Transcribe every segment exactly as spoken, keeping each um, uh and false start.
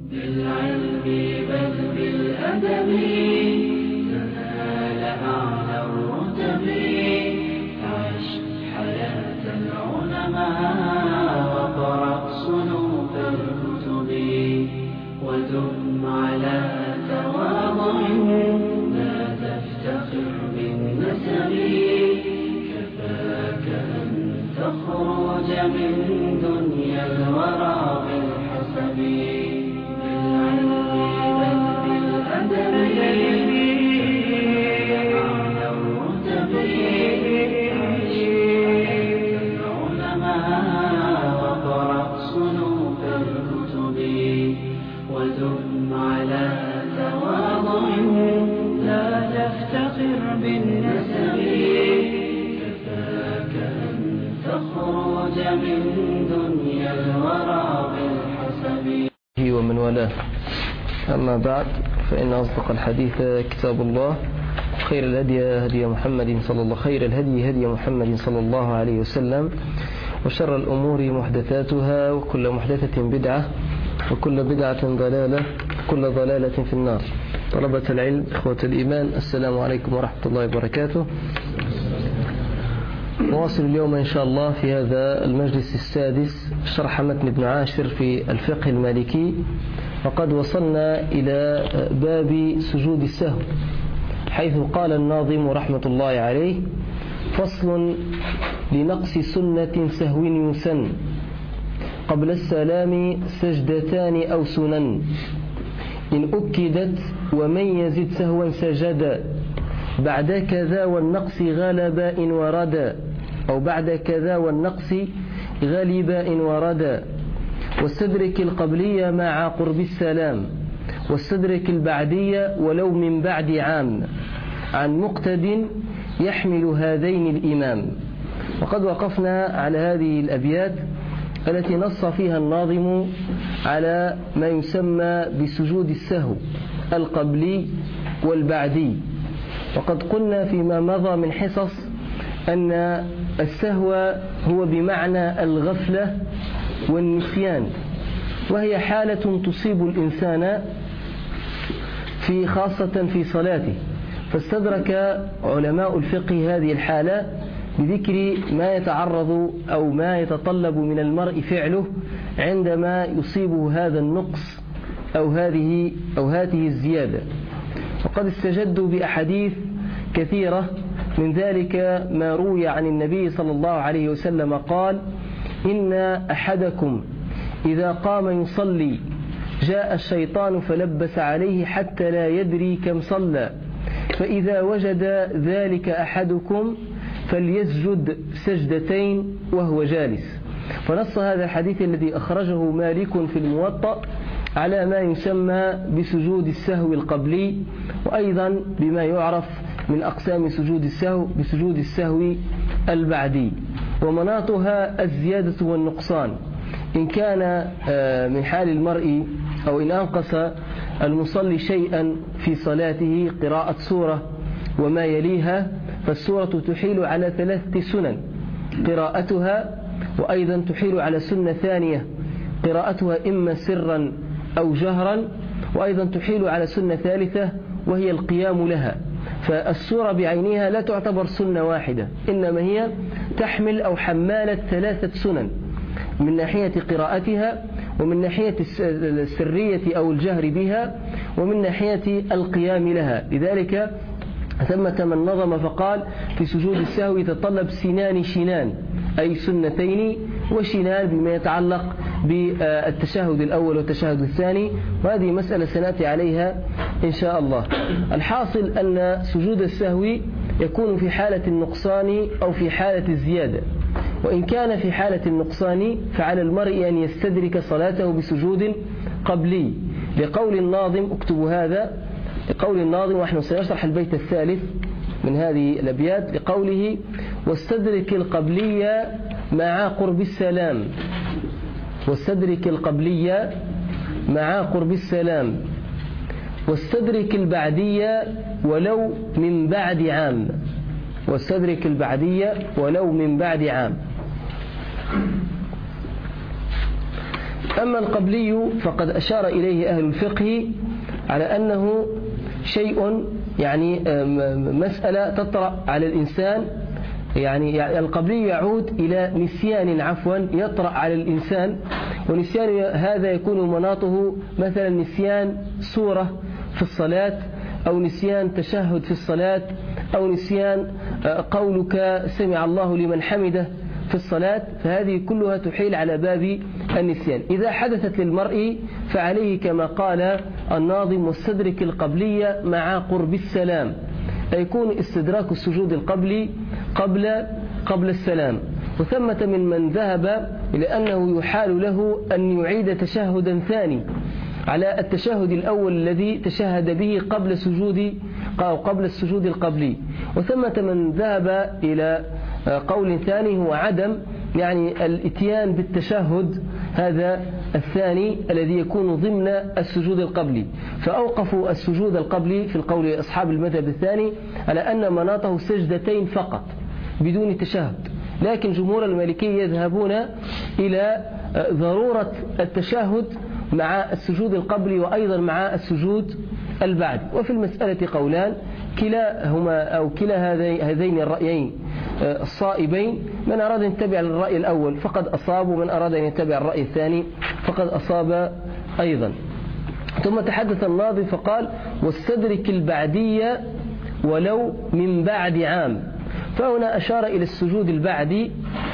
بالعلم بل بالأدب تنال أعلى الرتب. عش حياة العلماء وقرأ صنوف الكتب ودم على تواضع لا تفتخر بالنسب. كفاك أن تخرج من دنيا الورى بالحسب. بالعلم بل بالأدب أعلى الرتب. عش حياة العلماء وقرأ صنوف الكتب ودم على تواضع لا تفتخر بالنسب. كفاك أن تخرج من دنيا الورى بالحسب. ومن والاه. أما بعد، فإن أصدق الحديث كتاب الله، خير الهدي هدي محمد صلى الله خير الهدي هدي محمد صلى الله عليه وسلم، وشر الأمور محدثاتها، وكل محدثة بدعة، وكل بدعة ضلالة، وكل ضلالة في النار. طلبة العلم، إخوة الإيمان، السلام عليكم ورحمة الله وبركاته. نواصل اليوم إن شاء الله في هذا المجلس السادس شرح متن ابن عاشر في الفقه المالكي، وقد وصلنا إلى باب سجود السهو، حيث قال الناظم رحمة الله عليه: فصل: لنقص سنة سهو يسن قبل السلام سجدتان أو سنن، إن أكدت ومن يزد سهوا سجد بعد كذا والنقص غلب إن ورد، أو بعد كذا والنقص غلب إن ورد. واستدرك القبلية مع قرب السلام، واستدرك البعدية ولو من بعد عام، عن مقتد يحمل هذين الإمام. وقد وقفنا على هذه الأبيات التي نص فيها الناظم على ما يسمى بسجود السهو القبلي والبعدي. وقد قلنا فيما مضى من حصص أن السهو هو بمعنى الغفلة والنسيان، وهي حالة تصيب الإنسان في خاصة في صلاته. فاستدرك علماء الفقه هذه الحالة بذكر ما يتعرض أو ما يتطلب من المرء فعله عندما يصيبه هذا النقص أو هذه أو هذه الزيادة. وقد استجدوا بأحاديث كثيرة، من ذلك ما روي عن النبي صلى الله عليه وسلم قال: إن أحدكم إذا قام يصلي جاء الشيطان فلبس عليه حتى لا يدري كم صلى، فإذا وجد ذلك أحدكم فليسجد سجدتين وهو جالس. فنص هذا الحديث الذي أخرجه مالك في الموطأ على ما يسمى بسجود السهو القبلي، وأيضا بما يعرف من أقسام سجود السهو بسجود السهو البعدي. ومناطها الزيادة والنقصان، إن كان من حال المرء أو إن أنقص المصلي شيئا في صلاته، قراءة سورة وما يليها، فالسورة تحيل على ثلاثة سنن: قراءتها، وأيضا تحيل على سنة ثانية قراءتها إما سرا أو جهرا، وأيضا تحيل على سنة ثالثة وهي القيام لها. فالسورة بعينها لا تعتبر سنة واحدة، إنما هي تحمل أو حمالة ثلاثة سنن، من ناحية قراءتها، ومن ناحية السرية أو الجهر بها، ومن ناحية القيام لها. لذلك ثمة من نظم فقال: في سجود السهو يتطلب سنان شنان، أي سنتين وشنان بما يتعلق بالتشهد الأول والتشهد الثاني، وهذه مسألة سنأتي عليها إن شاء الله. الحاصل أن سجود السهو يكون في حالة النقصان أو في حالة الزيادة، وإن كان في حالة النقصان فعلى المرء أن يستدرك صلاته بسجود قبلي، لقول الناظم، اكتبوا هذا، لقول الناظم، ونحن سنشرح البيت الثالث من هذه الأبيات، لقوله: واستدرك القبلية مع قرب السلام، واستدرك القبلية مع قرب السلام، واستدرك البعدية ولو من بعد عام، واستدرك البعدية ولو من بعد عام. أما القبلي فقد أشار إليه أهل الفقه على أنه شيء يعني مسألة تطرأ على الإنسان، يعني القبلي يعود إلى نسيان عفوا يطرأ على الإنسان، ونسيان هذا يكون مناطه مثلا نسيان سورة في الصلاة، أو نسيان تشهد في الصلاة، أو نسيان قولك سمع الله لمن حمده في الصلاة، فهذه كلها تحيل على باب النسيان. إذا حدثت للمرء فعليه كما قال الناظم واستدرك القبلية مع قرب السلام، فيكون استدراك السجود القبلي قبل قبل السلام. وثمة من من ذهب إلى أنه يحال له أن يعيد تشهدا ثاني على التشهد الأول الذي تشهد به قبل سجود أو قبل السجود القبلي. وثمة من ذهب إلى قول ثاني هو عدم يعني الاتيان بالتشهد هذا الثاني الذي يكون ضمن السجود القبلي، فأوقفوا السجود القبلي في القول أصحاب المذهب الثاني على أن مناطه سجدتين فقط بدون تشهد، لكن جمهور المالكية يذهبون إلى ضرورة التشهد مع السجود القبلي وأيضا مع السجود البعدي. وفي المسألة قولان كلاهما أو كلا هذين الرأيين الصائبين، من أراد أن يتبع الرأي الأول فقد أصاب، ومن أراد أن يتبع الرأي الثاني فقد أصاب أيضا. ثم تحدث الناظم فقال واستدرك البعدية ولو من بعد عام، فهنا أشار إلى السجود البعدي،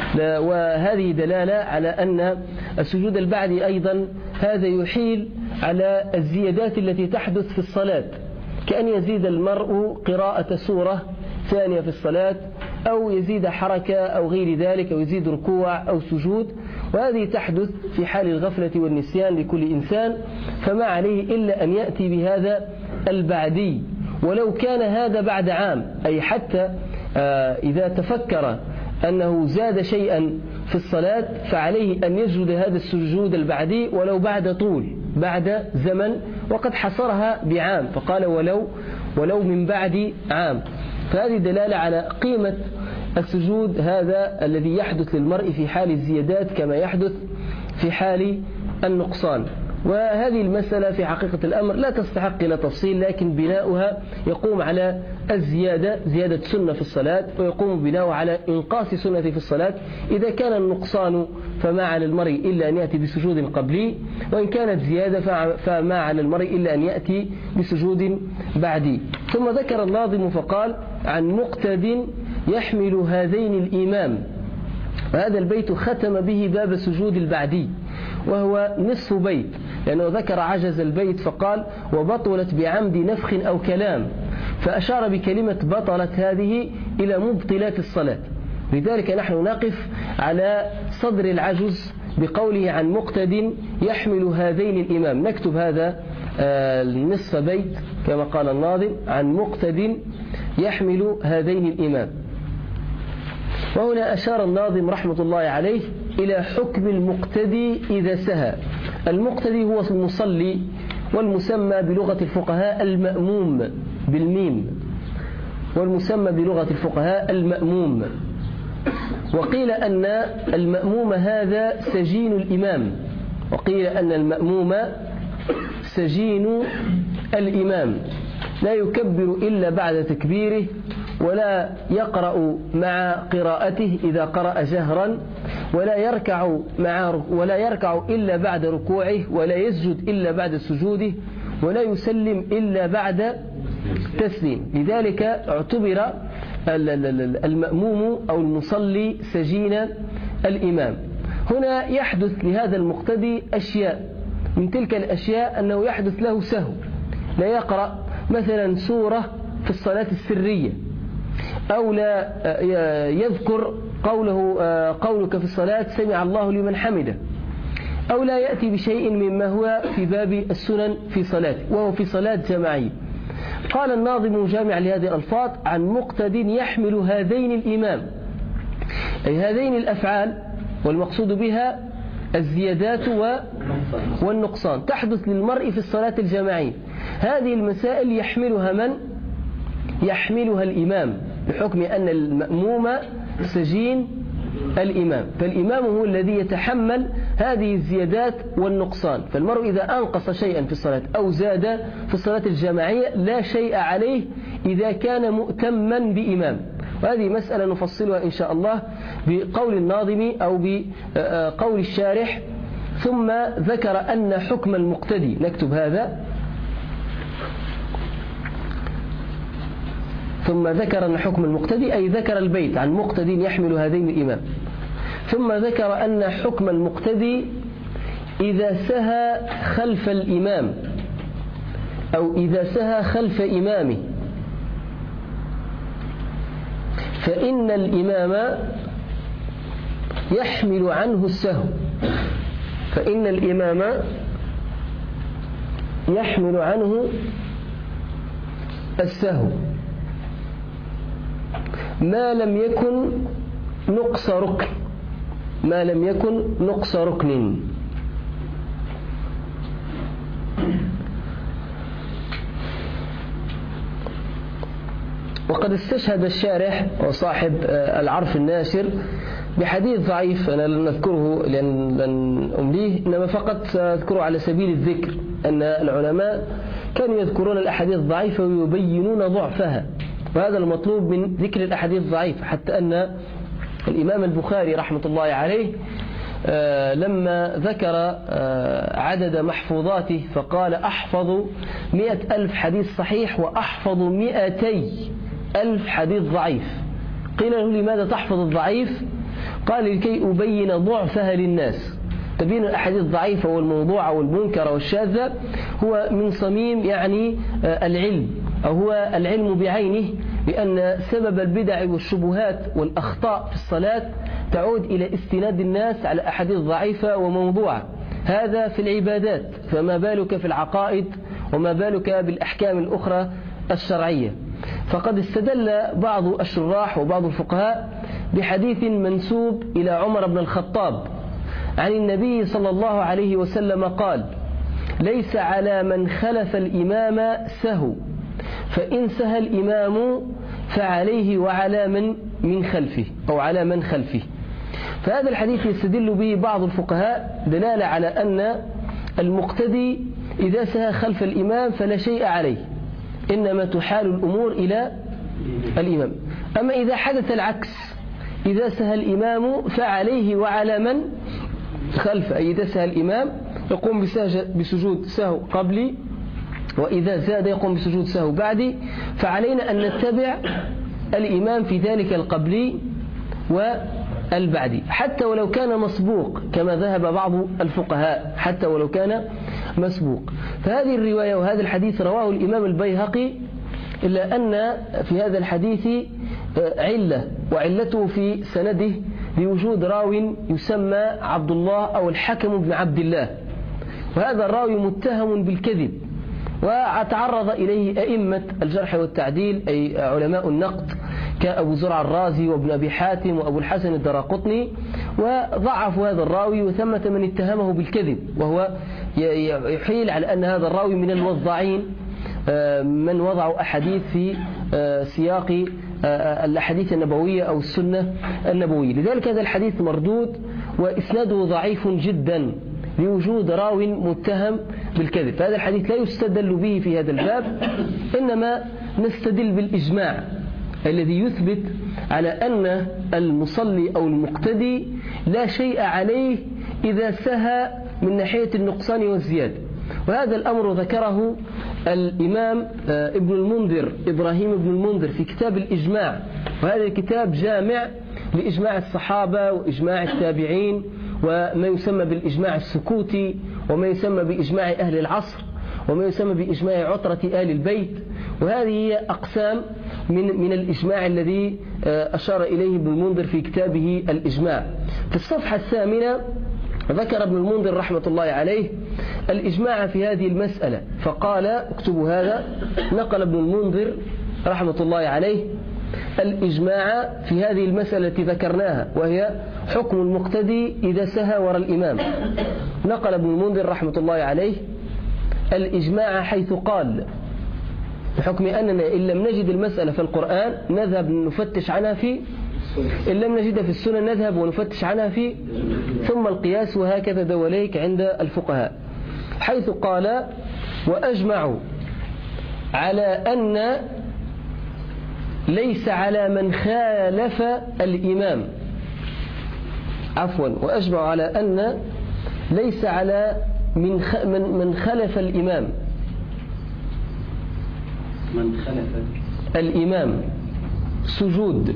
وهذه دلالة على أن السجود البعدي أيضا هذا يحيل على الزيادات التي تحدث في الصلاة، كأن يزيد المرء قراءة سورة ثانية في الصلاة، أو يزيد حركة أو غير ذلك، أو يزيد ركوع أو سجود، وهذه تحدث في حال الغفلة والنسيان لكل إنسان، فما عليه إلا أن يأتي بهذا البعدي ولو كان هذا بعد عام، أي حتى إذا تفكر أنه زاد شيئا في الصلاة فعليه أن يسجد هذا السجود البعدي ولو بعد طول، بعد زمن، وقد حصرها بعام فقال ولو ولو من بعد عام. فهذه دلالة على قيمة السجود هذا الذي يحدث للمرء في حال الزيادات كما يحدث في حال النقصان. وهذه المسألة في حقيقة الأمر لا تستحق إلى تفصيل، لكن بناؤها يقوم على الزيادة، زيادة سنة في الصلاة، ويقوم بناؤها على إنقاص سنة في الصلاة. إذا كان النقصان فما على المرء إلا أن يأتي بسجود قبلي، وإن كانت زيادة فما على المرء إلا أن يأتي بسجود بعدي. ثم ذكر الناظم فقال عن مقتد يحمل هذين الإمام، وهذا البيت ختم به باب سجود البعدي، وهو نصف بيت، لأنه ذكر عجز البيت فقال وبطلت بعمد نفخ أو كلام، فأشار بكلمة بطلت هذه إلى مبطلات الصلاة. لذلك نحن نقف على صدر العجز بقوله عن مقتد يحمل هذين الإمام، نكتب هذا النصف بيت كما قال الناظم عن مقتد يحمل هذين الإمام. وهنا أشار الناظم رحمة الله عليه إلى حكم المقتدي إذا سهى. المقتدي هو المصلي، والمسمى بلغة الفقهاء المأموم بالميم، والمسمى بلغة الفقهاء المأموم. وقيل أن المأموم هذا سجين الإمام، وقيل أن المأموم سجين الإمام، لا يكبر إلا بعد تكبيره، ولا يقرأ مع قراءته إذا قرأ جهرا، ولا يركع مع ولا يركع إلا بعد ركوعه، ولا يسجد إلا بعد سجوده، ولا يسلم إلا بعد تسليم. لذلك اعتبر المأموم أو المصلي سجين الإمام. هنا يحدث لهذا المقتدي أشياء، من تلك الأشياء أنه يحدث له سهو، لا يقرأ مثلا سورة في الصلاة السرية، أو لا يذكر قوله قولك في الصلاة سمع الله لمن حمده، أو لا يأتي بشيء مما هو في باب السنن في صلاته وهو في صلاة جماعية. قال الناظم جامع لهذه الألفاظ عن مقتد يحمل هذين الإمام، أي هذين الأفعال، والمقصود بها الزيادات والنقصان تحدث للمرء في الصلاة الجماعية. هذه المسائل يحملها من؟ يحملها الإمام، بحكم أن المأموم سجين الإمام، فالإمام هو الذي يتحمل هذه الزيادات والنقصان. فالمرء إذا أنقص شيئا في الصلاة أو زاد في الصلاة الجماعية لا شيء عليه إذا كان مؤتما بإمام. وهذه مسألة نفصلها إن شاء الله بقول الناظم أو بقول الشارح. ثم ذكر أن حكم المقتدي، نكتب هذا، ثم ذكر أن حكم المقتدي أي ذكر البيت عن مقتدي يحمل هذين الإمام. ثم ذكر أن حكم المقتدي إذا سهى خلف الإمام أو إذا سهى خلف إمامه فإن الإمام يحمل عنه السهو، فإن الإمام يحمل عنه السهو ما لم يكن نقص ركن، ما لم يكن نقص ركن. وقد استشهد الشارح وصاحب العرف الناشر بحديث ضعيف أنا لن أذكره لأن لن أمليه، إنما فقط سأذكره على سبيل الذكر أن العلماء كانوا يذكرون الأحاديث الضعيفة ويبينون ضعفها، وهذا المطلوب من ذكر الأحاديث الضعيفة. حتى أن الإمام البخاري رحمة الله عليه لما ذكر عدد محفوظاته فقال أحفظ مئة ألف حديث صحيح وأحفظ مئتي ألف حديث ضعيف. قيل له لماذا تحفظ الضعيف؟ قال لكي أبين ضعفها للناس. تبين الأحاديث الضعيفة والموضوعة والمنكرة والشاذة هو من صميم يعني العلم، أو هو العلم بعينه، لأن سبب البدع والشبهات والأخطاء في الصلاة تعود إلى استناد الناس على أحاديث ضعيفة وموضوعة. هذا في العبادات، فما بالك في العقائد وما بالك بالأحكام الأخرى الشرعية. فقد استدل بعض الشراح وبعض الفقهاء بحديث منسوب إلى عمر بن الخطاب عن النبي صلى الله عليه وسلم قال: ليس على من خلف الإمام سهو، فإن سهى الإمام فعليه وعلى من من خلفه أو على من خلفه. فهذا الحديث يستدل به بعض الفقهاء دلالة على أن المقتدي إذا سهى خلف الإمام فلا شيء عليه، إنما تحال الأمور إلى الإمام. أما إذا حدث العكس، إذا سهى الإمام فعليه وعلى من خلفه، أي إذا سهى الإمام يقوم بسجود سهو قبلي، وإذا زاد يقوم بسجود سهو بعدي، فعلينا أن نتبع الإمام في ذلك القبلي والبعدي حتى ولو كان مسبوق، كما ذهب بعض الفقهاء، حتى ولو كان مسبوق. فهذه الرواية وهذا الحديث رواه الإمام البيهقي، إلا أن في هذا الحديث علة، وعلته في سنده بوجود راو يسمى عبد الله أو الحكم بن عبد الله، وهذا الراوي متهم بالكذب، وتعرض إليه أئمة الجرح والتعديل أي علماء النقد كأبو زرع الرازي وابن أبي حاتم وأبو الحسن الدراقطني، وضعفوا هذا الراوي، وثمة من اتهمه بالكذب، وهو يحيل على أن هذا الراوي من الوضاعين، من وضعوا أحاديث في سياق الأحاديث النبوية أو السنة النبوية. لذلك هذا الحديث مردود وإسناده ضعيف جدا لوجود راو متهم بالكذب. فهذا الحديث لا يستدل به في هذا الباب، إنما نستدل بالإجماع الذي يثبت على أن المصلي أو المقتدي لا شيء عليه إذا سهى من ناحية النقصان والزيادة. وهذا الأمر ذكره الإمام ابن المنذر إبراهيم ابن المنذر في كتاب الإجماع، وهذا الكتاب جامع لإجماع الصحابة وإجماع التابعين وما يسمى بالإجماع السكوتي وما يسمى بإجماع أهل العصر وما يسمى بإجماع عطرة آل البيت. وهذه هي أقسام من من الإجماع الذي أشار إليه ابن المنذر في كتابه الإجماع. في الصفحة الثامنة ذكر ابن المنذر رحمة الله عليه الإجماع في هذه المسألة، فقال: اكتبوا هذا، نقل ابن المنذر رحمة الله عليه الإجماع في هذه المسألة التي ذكرناها، وهي حكم المقتدي إذا سهى وراء الإمام. نقل ابن المنذر رحمة الله عليه الإجماع حيث قال: بحكم أننا إن لم نجد المسألة في القرآن نذهب نفتش عنها في إن لم نجدها في السنن نذهب ونفتش عنها في ثم القياس، وهكذا دواليك عند الفقهاء، حيث قال وأجمعوا على أن ليس على من خالف الإمام عفوا وأجمعوا على أن ليس على من من من خلف الإمام من خلف الإمام سجود.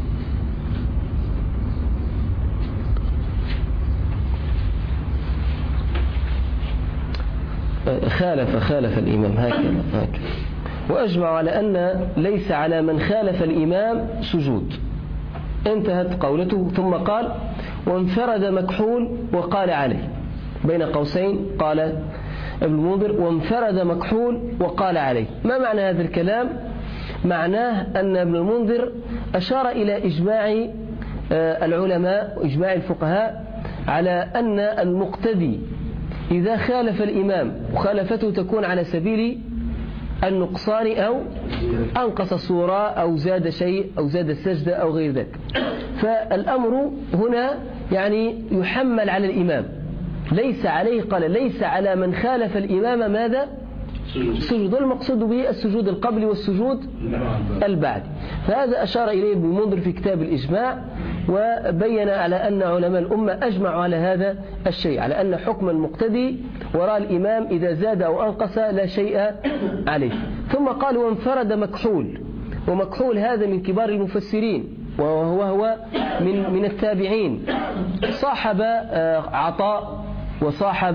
خالف خالف الإمام هكذا هكذا وأجمع على أن ليس على من خالف الإمام سجود. انتهت قولته، ثم قال وانفرد مكحول وقال عليه، بين قوسين قال ابن المنذر وانفرد مكحول وقال عليه. ما معنى هذا الكلام؟ معناه أن ابن المنذر أشار إلى إجماع العلماء وإجماع الفقهاء على أن المقتدي إذا خالف الإمام وخالفته تكون على سبيل النقصان أو أنقص صورة أو زاد شيء أو زاد السجدة أو غير ذلك. فالأمر هنا يعني يحمل على الإمام، ليس عليه، قال ليس على من خالف الإمام ماذا؟ سجود. المقصود به السجود القبل والسجود البعد. فهذا أشار إليه ابن المنذر في كتاب الإجماع، وبين على أن علماء الأمة أجمعوا على هذا الشيء، على أن حكم المقتدي وراء الإمام إذا زاد أو أنقص لا شيء عليه. ثم قال وانفرد مكحول، ومكحول هذا من كبار المفسرين وهو هو من من التابعين، صاحب عطاء وصاحب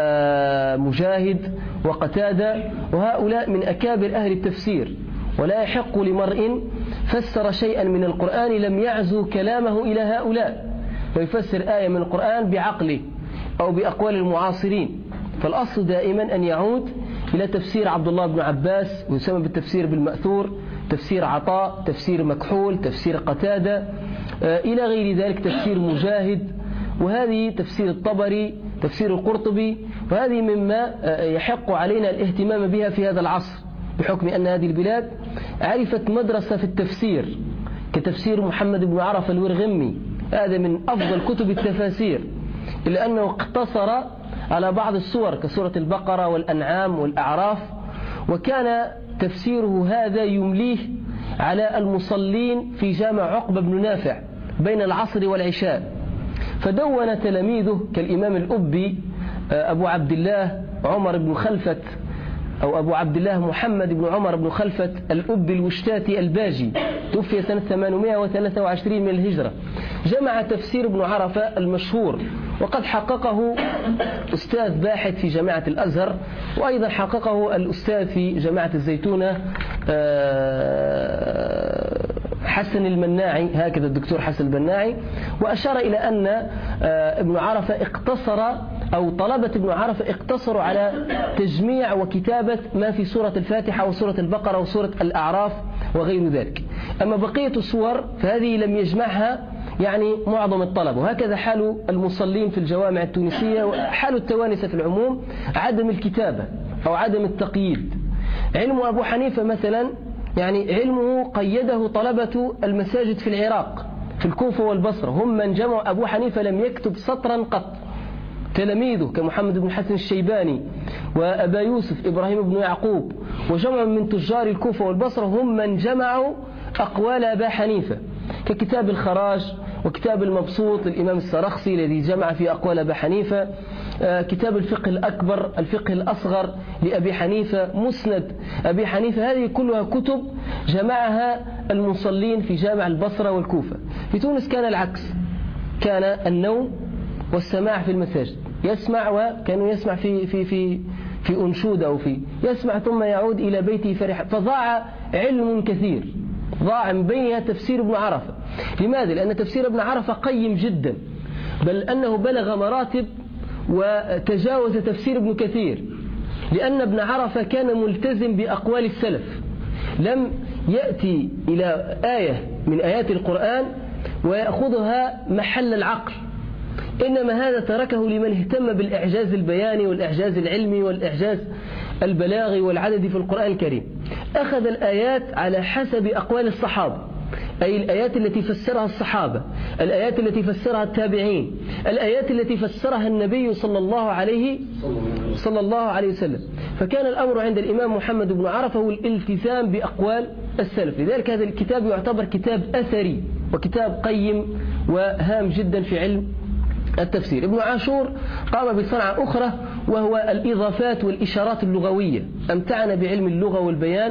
مجاهد وقتادة، وهؤلاء من أكابر أهل التفسير. ولا يحق لمرء فسر شيئا من القرآن لم يعزو كلامه إلى هؤلاء، ويفسر آية من القرآن بعقله أو بأقوال المعاصرين. فالأصل دائما أن يعود إلى تفسير عبد الله بن عباس، ويسمى بالتفسير بالمأثور، تفسير عطاء، تفسير مكحول، تفسير قتادة، إلى غير ذلك، تفسير مجاهد، وهذه تفسير الطبري، تفسير القرطبي. وهذه مما يحق علينا الاهتمام بها في هذا العصر، بحكم أن هذه البلاد عرفت مدرسة في التفسير كتفسير محمد بن عرفة الورغمي، هذا من أفضل كتب التفاسير، إلا أنه اقتصر على بعض السور كسورة البقرة والأنعام والأعراف، وكان تفسيره هذا يمليه على المصلين في جامع عقبة بن نافع بين العصر والعشاء. فدون تلاميذه كالإمام الأبي أبو عبد الله عمر بن خلفة أو أبو عبد الله محمد بن عمر بن خلفة الأبي الوشتاتي الباجي، توفي سنة ثمانمائة وثلاثة وعشرين من الهجرة، جمع تفسير ابن عرفة المشهور، وقد حققه أستاذ باحث في جامعة الأزهر، وأيضا حققه الأستاذ في جامعة الزيتونة حسن المناعي، هكذا الدكتور حسن المناعي. وأشار إلى أن ابن عرفة اقتصر أو طلبة ابن عرفة اقتصروا على تجميع وكتابة ما في سورة الفاتحة وسورة البقرة وسورة الأعراف وغير ذلك. أما بقية السور فهذه لم يجمعها يعني معظم الطلبة، وهكذا حال المصلين في الجوامع التونسية وحال التوانسة في العموم، عدم الكتابة أو عدم التقييد. علم أبو حنيفة مثلا يعني علمه قيده طلبة المساجد في العراق في الكوفة والبصرة، هم من جمعوا. أبو حنيفة لم يكتب سطرا قط، تلاميذه كمحمد بن حسن الشيباني وأبا يوسف إبراهيم بن يعقوب وجمع من تجار الكوفة والبصرة هم من جمعوا أقوال أبا حنيفة، ككتاب الخراج وكتاب المبسوط للإمام السرخسي الذي جمع في أقوال أبا حنيفة، كتاب الفقه الأكبر، الفقه الأصغر لأبي حنيفة، مسند أبي حنيفة. هذه كلها كتب جمعها المصلين في جامع البصرة والكوفة. في تونس كان العكس، كان النوم والسماع في المساجد، يسمع وكانوا يسمع في في في في أنشود أو في يسمع ثم يعود إلى بيته فرحا، فضاع علم كثير، ضاع من بينها تفسير ابن عرفة. لماذا؟ لأن تفسير ابن عرفة قيم جدا، بل أنه بلغ مراتب وتجاوز تفسير ابن كثير، لأن ابن عرفة كان ملتزم بأقوال السلف، لم يأتي إلى آية من آيات القرآن ويأخذها محل العقل، إنما هذا تركه لمن اهتم بالإعجاز البياني والإعجاز العلمي والإعجاز البلاغي والعدد في القرآن الكريم. أخذ الآيات على حسب أقوال الصحابة، أي الآيات التي فسرها الصحابة، الآيات التي فسرها التابعين، الآيات التي فسرها النبي صلى الله عليه صلى الله عليه وسلم. فكان الأمر عند الإمام محمد بن عرفة هو الالتزام بأقوال السلف. لذلك هذا الكتاب يعتبر كتاب أثري وكتاب قيم وهام جدا في علم التفسير. ابن عاشور قام بصنعة أخرى وهو الإضافات والإشارات اللغوية، أمتعنا بعلم اللغة والبيان،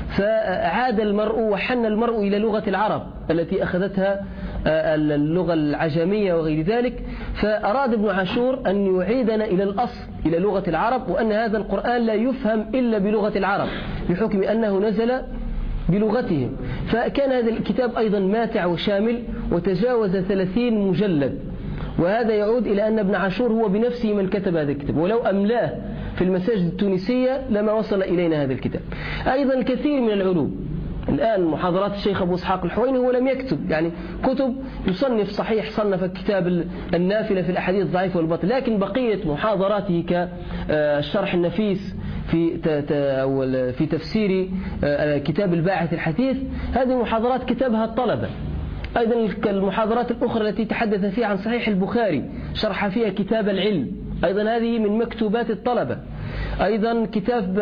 فعاد المرء وحن المرء إلى لغة العرب التي أخذتها اللغة العجمية وغير ذلك. فأراد ابن عاشور أن يعيدنا إلى الأصل، إلى لغة العرب، وأن هذا القرآن لا يفهم إلا بلغة العرب بحكم أنه نزل بلغتهم. فكان هذا الكتاب أيضا ماتع وشامل وتجاوز ثلاثين مجلد، وهذا يعود إلى أن ابن عاشور هو بنفسه من كتب هذا الكتاب، ولو أملاه في المساجد التونسية لما وصل إلينا هذا الكتاب. أيضا الكثير من العلوم الآن محاضرات الشيخ أبو إسحاق الحويني هو لم يكتب يعني كتب، يصنف صحيح صنف كتاب النافلة في الأحاديث الضعيفة والباطل، لكن بقية محاضراته كالشرح النفيس في في تفسير كتاب الباعث الحثيث، هذه محاضرات كتبها الطلبة. أيضا المحاضرات الأخرى التي تحدث فيها عن صحيح البخاري شرح فيها كتاب العلم، أيضا هذه من مكتوبات الطلبة. أيضا كتاب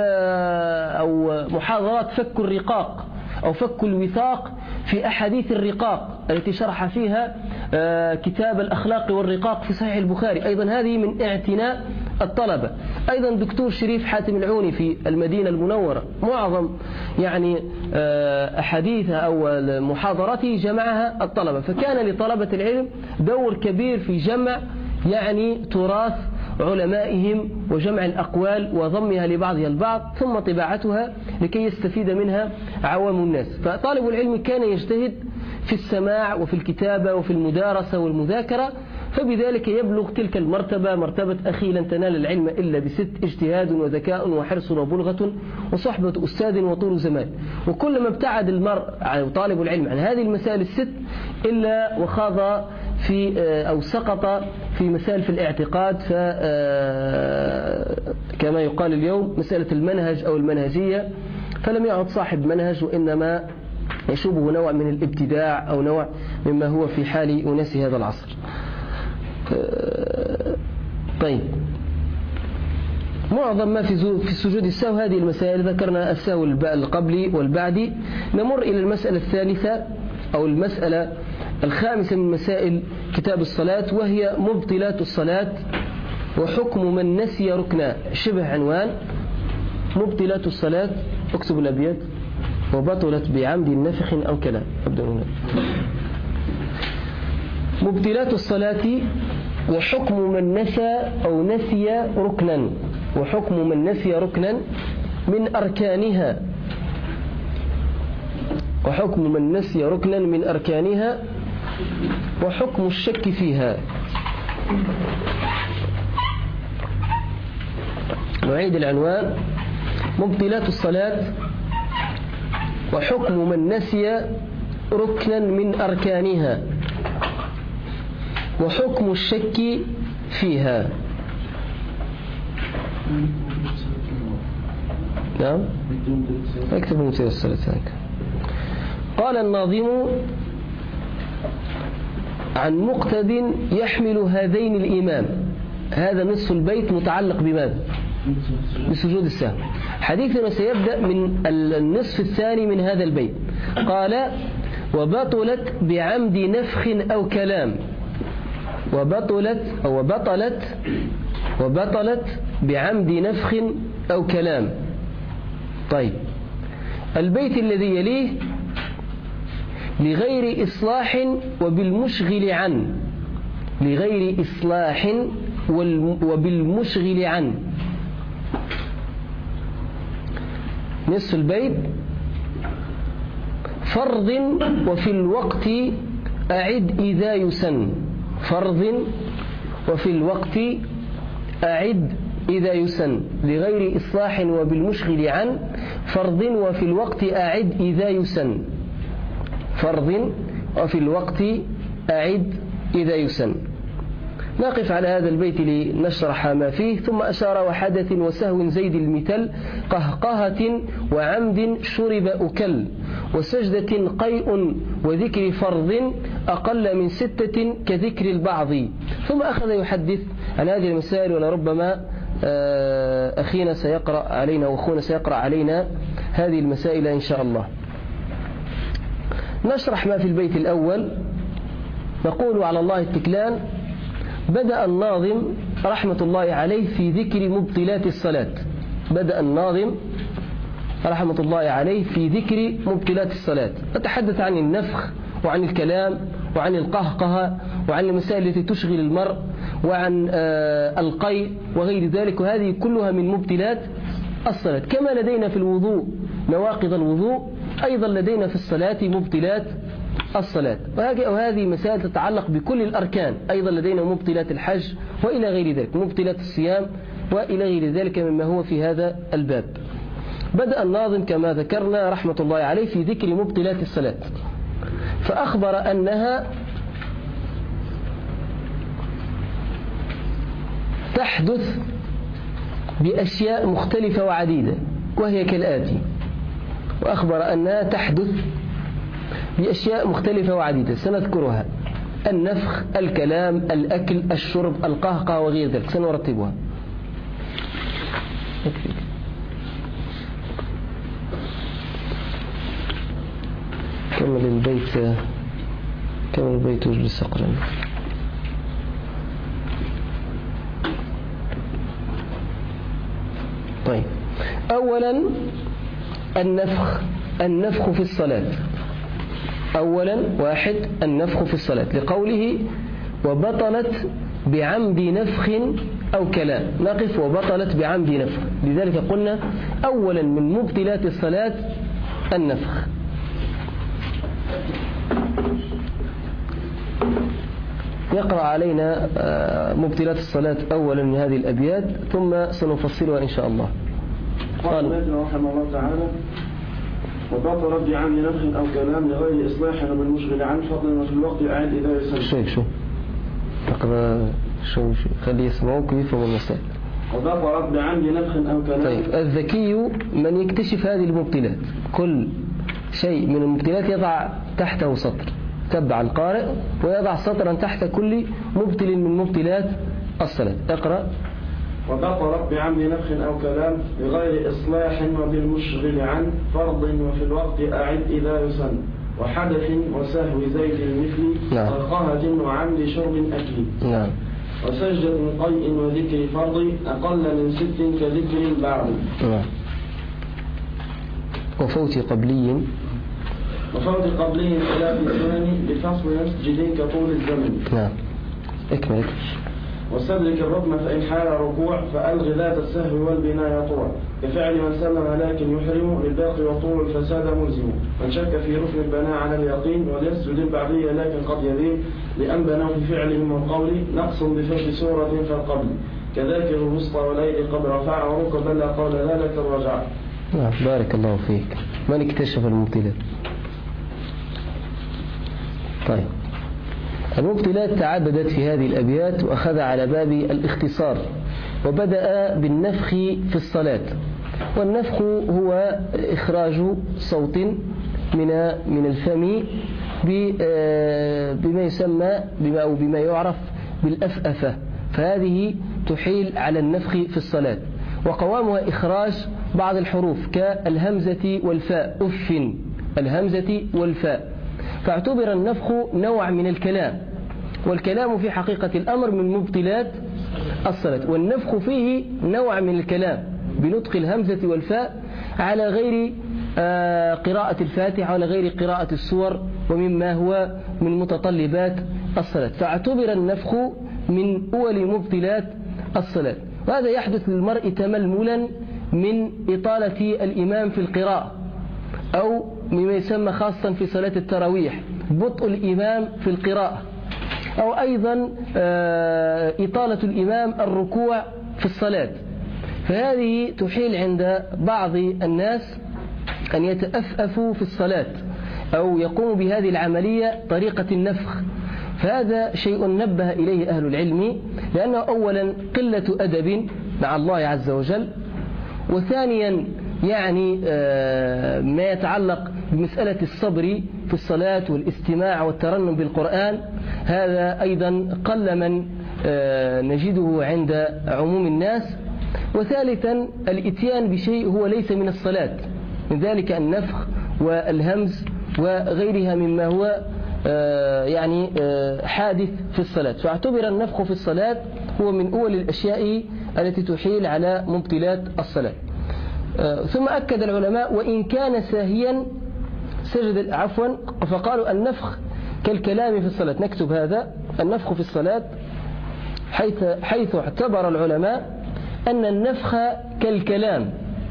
أو محاضرات فك الرقاق أو فك الوثاق في أحاديث الرقاق التي شرح فيها كتاب الأخلاق والرقاق في صحيح البخاري، أيضا هذه من اعتناء الطلبة. أيضا دكتور شريف حاتم العوني في المدينة المنورة معظم يعني أحاديثها أو محاضراته جمعها الطلبة، فكان لطلبة العلم دور كبير في جمع يعني تراث علمائهم وجمع الأقوال وضمها لبعضها البعض ثم طباعتها لكي يستفيد منها عوام الناس. فطالب العلم كان يجتهد في السماع وفي الكتابة وفي المدارسة والمذاكرة، فبذلك يبلغ تلك المرتبة مرتبة أخي لن تنال العلم إلا بست: اجتهاد وذكاء وحرص وبلغة وصحبة أستاذ وطول زمان. وكلما ابتعد المرء طالب العلم عن هذه المسائل الست إلا وخاض في أو سقط في مسائل في الاعتقاد، كما يقال اليوم مسألة المنهج أو المنهجية، فلم يعد صاحب منهج وإنما يشوبه نوع من الابتداع أو نوع مما هو في حال أناس هذا العصر. طيب، معظم ما في في سجود السهو هذه المسائل ذكرنا السهو القبلي والبعدي. نمر إلى المسألة الثالثة أو المسألة الخامسة من مسائل كتاب الصلاة، وهي مبطلات الصلاة وحكم من نسي ركنا. شبه عنوان: مبطلات الصلاة، اكتب الأبيات: وبطلت بعمد نفخ أو كلام. أبدأ هنا. مبطلات الصلاة وحكم من نسى أو نسي ركنا، وحكم من نسي ركنا من أركانها، وحكم من نسي ركنا من أركانها، وحكم الشك فيها. نعيد العنوان: مبطلات الصلاة وحكم من نسي ركنا من أركانها، وحكم الشك فيها. نعم، اكتب مبطلات الصلاة. قال الناظم: عن مقتد يحمل هذين الإمام. هذا نصف البيت متعلق بماذا؟ بسجود السهو. حديثنا سيبدأ من النصف الثاني من هذا البيت. قال: وبطلت بعمد نفخ أو كلام. وبطلت أو بطلت وبطلت بعمد نفخ أو كلام. طيب، البيت الذي يليه: لغير إصلاح وبالمشغل عن. لغير إصلاح وبالمشغل عن. نصف البيت: فرض وفي الوقت أعد إذا يسن. فرض وفي الوقت أعد إذا يسن. لغير إصلاح وبالمشغل عن. فرض وفي الوقت أعد إذا يسن. فرض وفي الوقت أعد إذا يسن. نقف على هذا البيت لنشرح ما فيه. ثم أشار وحدث وسهو زيد المثل قهقهة وعمد شرب أكل وسجدة قيء وذكر فرض أقل من ستة كذكر البعض. ثم أخذ يحدث عن هذه المسائل، ولربما أخينا سيقرأ علينا وأخونا سيقرأ علينا هذه المسائل إن شاء الله. نشرح ما في البيت الأول. نقول على الله التكلان. بدأ الناظم رحمة الله عليه في ذكر مبطلات الصلاة. بدأ الناظم رحمة الله عليه في ذكر مبطلات الصلاة، نتحدث عن النفخ وعن الكلام وعن القهقهة وعن المسائل التي تشغل المرء وعن القيء وغير ذلك، وهذه كلها من مبطلات الصلاة. كما لدينا في الوضوء نواقض الوضوء، أيضا لدينا في الصلاة مبطلات الصلاة، وهذه مسائل تتعلق بكل الأركان. أيضا لدينا مبطلات الحج وإلى غير ذلك، مبطلات الصيام وإلى غير ذلك مما هو في هذا الباب. بدأ الناظم كما ذكرنا رحمة الله عليه في ذكر مبطلات الصلاة، فأخبر أنها تحدث بأشياء مختلفة وعديدة، وهي كالآتي. وأخبر أنها تحدث بأشياء مختلفة وعديدة سنذكرها: النفخ، الكلام، الأكل، الشرب، القهقه وغير ذلك، سنرتبها. كمل البيت كمل البيت واجلس اقرأ. طيب، أولا النفخ النفخ في الصلاة. أولا واحد النفخ في الصلاة، لقوله وبطلت بعمد نفخ أو كلام. نقف وبطلت بعمد نفخ، لذلك قلنا أولا من مبطلات الصلاة النفخ. يقرأ علينا مبطلات الصلاة أولا من هذه الأبيات ثم سنفصلها إن شاء الله. قال رحمه الله تعالى: وبطلت بعمد نفخ أو كلام لغير إصلاح وبالمشغل عن فضل وفي الوقت أعد إذا يسمى. شوي شو تقرأ شوي شوي خلي يسمعوك ويفهموا المسائل. وبطلت بعمد نفخ أو كلام. طيب، الذكي من يكتشف هذه المبطلات، كل شيء من المبطلات يضع تحته سطر، تبع القارئ ويضع سطرا تحت كل مبطل من مبطلات الصلاة. اقرأ. وبطلت بعمد نفخ أو كلام بغير إصلاح وبالمشغل عن فرض وفي الوقت أعد إذا يسن وحدث وسهو زيد المثل نعم. قهقهة وعمد شرب أكل نعم. وسجدة قيء وذكر فرض أقل من ست كذكر البعض. نعم. وفوت قبلي وفوت قبلي خلاف الزمن بفصل مسجد كطول الزمن. نعم. اكمل. واستدرك الركن فإن حال ركوع فألغ ذات السهو والبناء يطوع كفعل من سلم لكن يحرم للباقي وطول الفساد ملزم. من شك في ركن البناء على اليقين وليسجد البعضية لكن قد يذيب لأن بنوا في فعلهم والقول نقص بفرق سورة فالقبل كذاكر الوسطى والليل قد رفع وركب لا قول ذلك الرجع. نعم. بارك الله فيك. من اكتشف المبطلات؟ طيب، المبطلات تعددت في هذه الأبيات وأخذ على باب الاختصار، وبدأ بالنفخ في الصلاة. والنفخ هو إخراج صوت من من الفم بما يسمى بما أو بما يعرف بالأفأفة، فهذه تحيل على النفخ في الصلاة. وقوامها إخراج بعض الحروف كالهمزة والفاء، أف، الهمزة والفاء، فاعتبر النفخ نوع من الكلام، والكلام في حقيقة الأمر من مبطلات الصلاة، والنفخ فيه نوع من الكلام بنطق الهمزة والفاء على غير قراءة الفاتحة وعلى غير قراءة السور ومما هو من متطلبات الصلاة، فاعتبر النفخ من أول مبطلات الصلاة. وهذا يحدث للمرء تململا من إطالة الإمام في القراءة، أو مما يسمى خاصة في صلاة التراويح بطء الإمام في القراءة، أو أيضا إطالة الإمام الركوع في الصلاة. فهذه تحيل عند بعض الناس أن يتأفأفوا في الصلاة أو يقوموا بهذه العملية طريقة النفخ، فهذا شيء نبه إليه أهل العلم، لأنه أولا قلة أدب مع الله عز وجل، وثانيا يعني ما يتعلق بمسألة الصبر في الصلاة والاستماع والترنم بالقرآن، هذا أيضا قل من نجده عند عموم الناس. وثالثا الاتيان بشيء هو ليس من الصلاة، من ذلك النفخ والهمز وغيرها مما هو يعني حادث في الصلاة، فاعتبر النفخ في الصلاة هو من أول الأشياء التي تحيل على مبطلات الصلاة. ثم أكد العلماء وإن كان ساهيا سجد عفوا فقالوا النفخ كالكلام في الصلاة. نكتب هذا، النفخ في الصلاة حيث, حيث اعتبر العلماء أن النفخ كالكلام،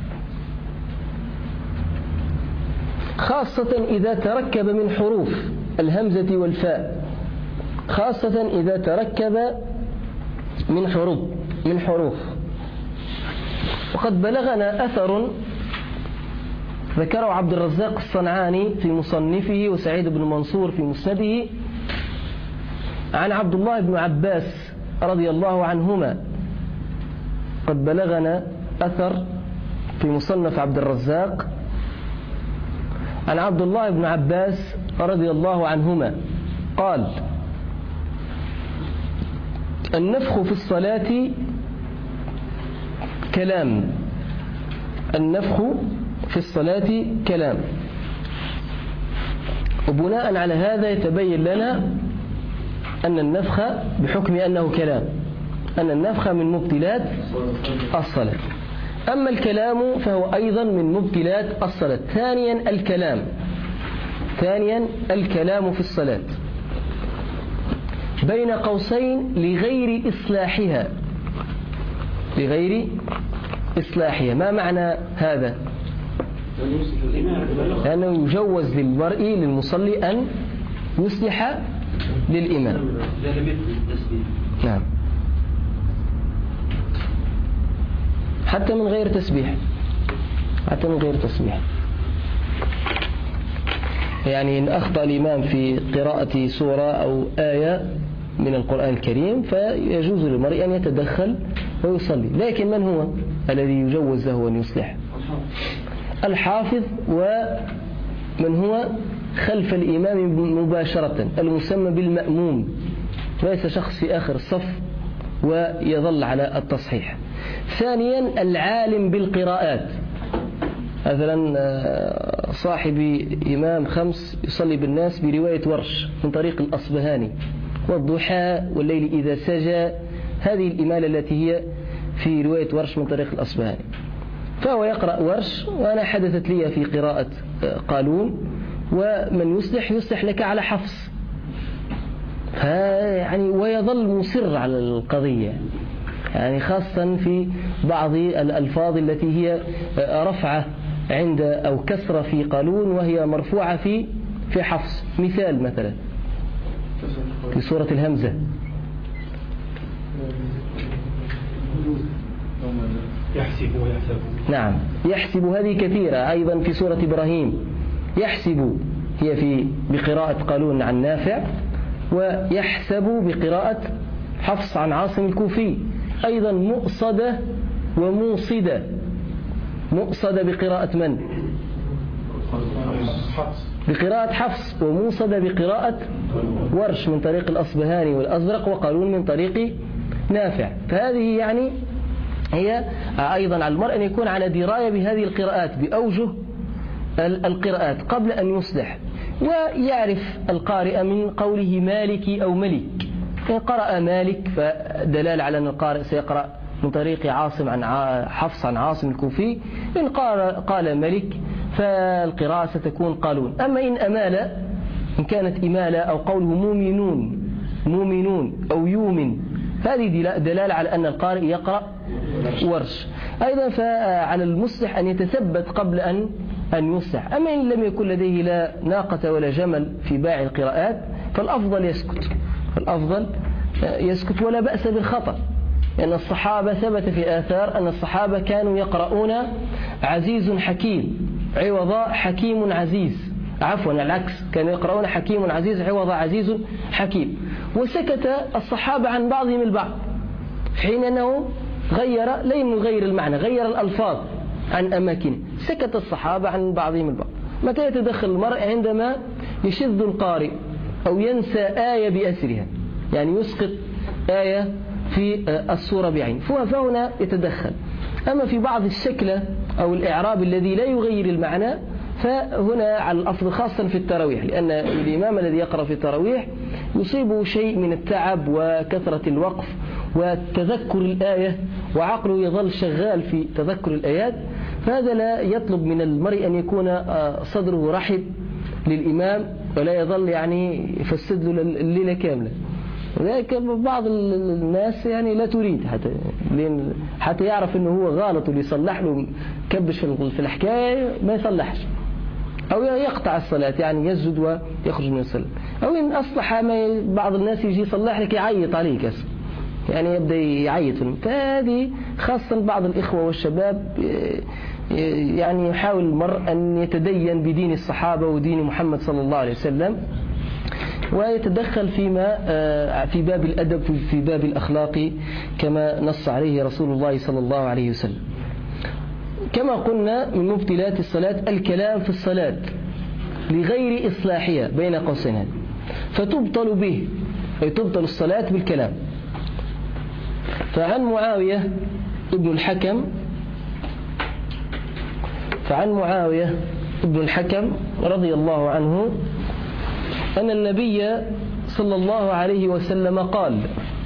خاصة إذا تركب من حروف الهمزة والفاء، خاصة إذا تركب من حروف من حروف وقد بلغنا أثر ذكره عبد الرزاق الصنعاني في مصنفه وسعيد بن منصور في مسنده عن عبد الله بن عباس رضي الله عنهما. قد بلغنا أثر في مصنف عبد الرزاق عن عبد الله بن عباس رضي الله عنهما قال: النفخ في الصلاة كلام، النفخ في الصلاة كلام. وبناء على هذا يتبين لنا أن النفخ بحكم أنه كلام، أن النفخ من مبطلات الصلاة. أما الكلام فهو أيضا من مبطلات الصلاة. ثانيا الكلام، ثانيا الكلام في الصلاة بين قوسين لغير إصلاحها، لغير إصلاحها. ما معنى هذا؟ لأنه يجوز للمرء للمصلي أن يصلح للإمام. نعم، حتى من غير تسبيح، حتى من غير تسبيح. يعني إن أخطأ الإمام في قراءة سورة أو آية من القرآن الكريم فيجوز للمرء أن يتدخل ويصلي. لكن من هو الذي يجوز له أن يصلح؟ الحافظ، ومن هو خلف الإمام مباشرة المسمى بالمأموم، ليس شخص في آخر الصف ويظل على التصحيح. ثانيا العالم بالقراءات، مثلا صاحب إمام خمس يصلي بالناس برواية ورش من طريق الأصبهاني، والضحى والليل إذا سجى، هذه الإمالة التي هي في رواية ورش من طريق الأصبهاني، فهو يقرأ ورش. وأنا حدثت لي في قراءة قالون، ومن يصلح يصلح لك على حفص، يعني ويظل مصر على القضية، يعني خاصة في بعض الألفاظ التي هي رفعة عند أو كسرة في قالون وهي مرفوعة في في حفص. مثال مثلا في سورة الهمزة: يحسب ويحسب. نعم، يحسب هذه كثيرة. أيضا في سورة إبراهيم يحسب هي في بقراءة قالون عن نافع، ويحسب بقراءة حفص عن عاصم الكوفي. أيضا مؤصدة وموصدة، مؤصدة بقراءة من؟ بقراءة حفص، وموصدة بقراءة ورش من طريق الأصبهاني والأزرق، وقالون من طريق نافع. فهذه يعني هي أيضا على المرء أن يكون على دراية بهذه القراءات، بأوجه القراءات قبل أن يصلح، ويعرف القارئ من قوله مالكي أو ملك. إن قرأ مالك فدلال على أن القارئ سيقرأ من طريق عاصم عن حفص عن عاصم الكوفي. إن قال ملك فالقراءة ستكون قالون. أما إن أمال، إن كانت إمالة أو قوله مؤمنون مؤمنون أو يومن، هذه دلالة على أن القارئ يقرأ ورش. أيضا فعلى المصلح أن يتثبت قبل أن أن يصلح. أما إن لم يكن لديه لا ناقة ولا جمل في باع القراءات فالأفضل يسكت، الأفضل يسكت ولا بأس بالخطأ، لأن الصحابة ثبت في آثار أن الصحابة كانوا يقرؤون عزيز حكيم عوض حكيم عزيز، عفوا العكس، كانوا يقرؤون حكيم عزيز عوض عزيز حكيم. وسكت الصحابة عن بعضهم البعض، في حين أنه غير، لم يغير المعنى، غير الألفاظ عن أماكنه، سكت الصحابة عن بعضهم البعض. متى يتدخل المرء؟ عندما يشذ القارئ أو ينسى آية بأسرها، يعني يسقط آية في السورة بعين، فهنا يتدخل. أما في بعض الشكل أو الإعراب الذي لا يغير المعنى فهنا على الأفضل، خاصة في التراويح، لأن الإمام الذي يقرأ في التراويح يصيبه شيء من التعب وكثرة الوقف وتذكر الآية، وعقله يظل شغال في تذكر الآيات، فهذا لا يطلب من المرء أن يكون صدره رحب للإمام ولا يظل يعني يفسد له الليلة كاملة. وذلك بعض الناس يعني لا تريد حتى حتى يعرف أنه هو غلط ويصلح له، كبش في الحكاية ما يصلحش، أو يقطع الصلاة يعني يسجد ويخرج من الصلاة، أو إن أصلح ما بعض الناس يجي يصلح لك يعيط عليك أصلا، يعني يبدأ يعيط. فهذه خاصة بعض الإخوة والشباب يعني يحاول المرء أن يتدين بدين الصحابة ودين محمد صلى الله عليه وسلم، ويتدخل فيما في باب الأدب في باب الأخلاق كما نص عليه رسول الله صلى الله عليه وسلم. كما قلنا من مبتلات الصلاة الكلام في الصلاة لغير إصلاحها بين قوسين، فتبطل به، أي تبطل الصلاة بالكلام. فعن معاوية ابن الحكم فعن معاوية ابن الحكم رضي الله عنه أن النبي صلى الله عليه وسلم قال: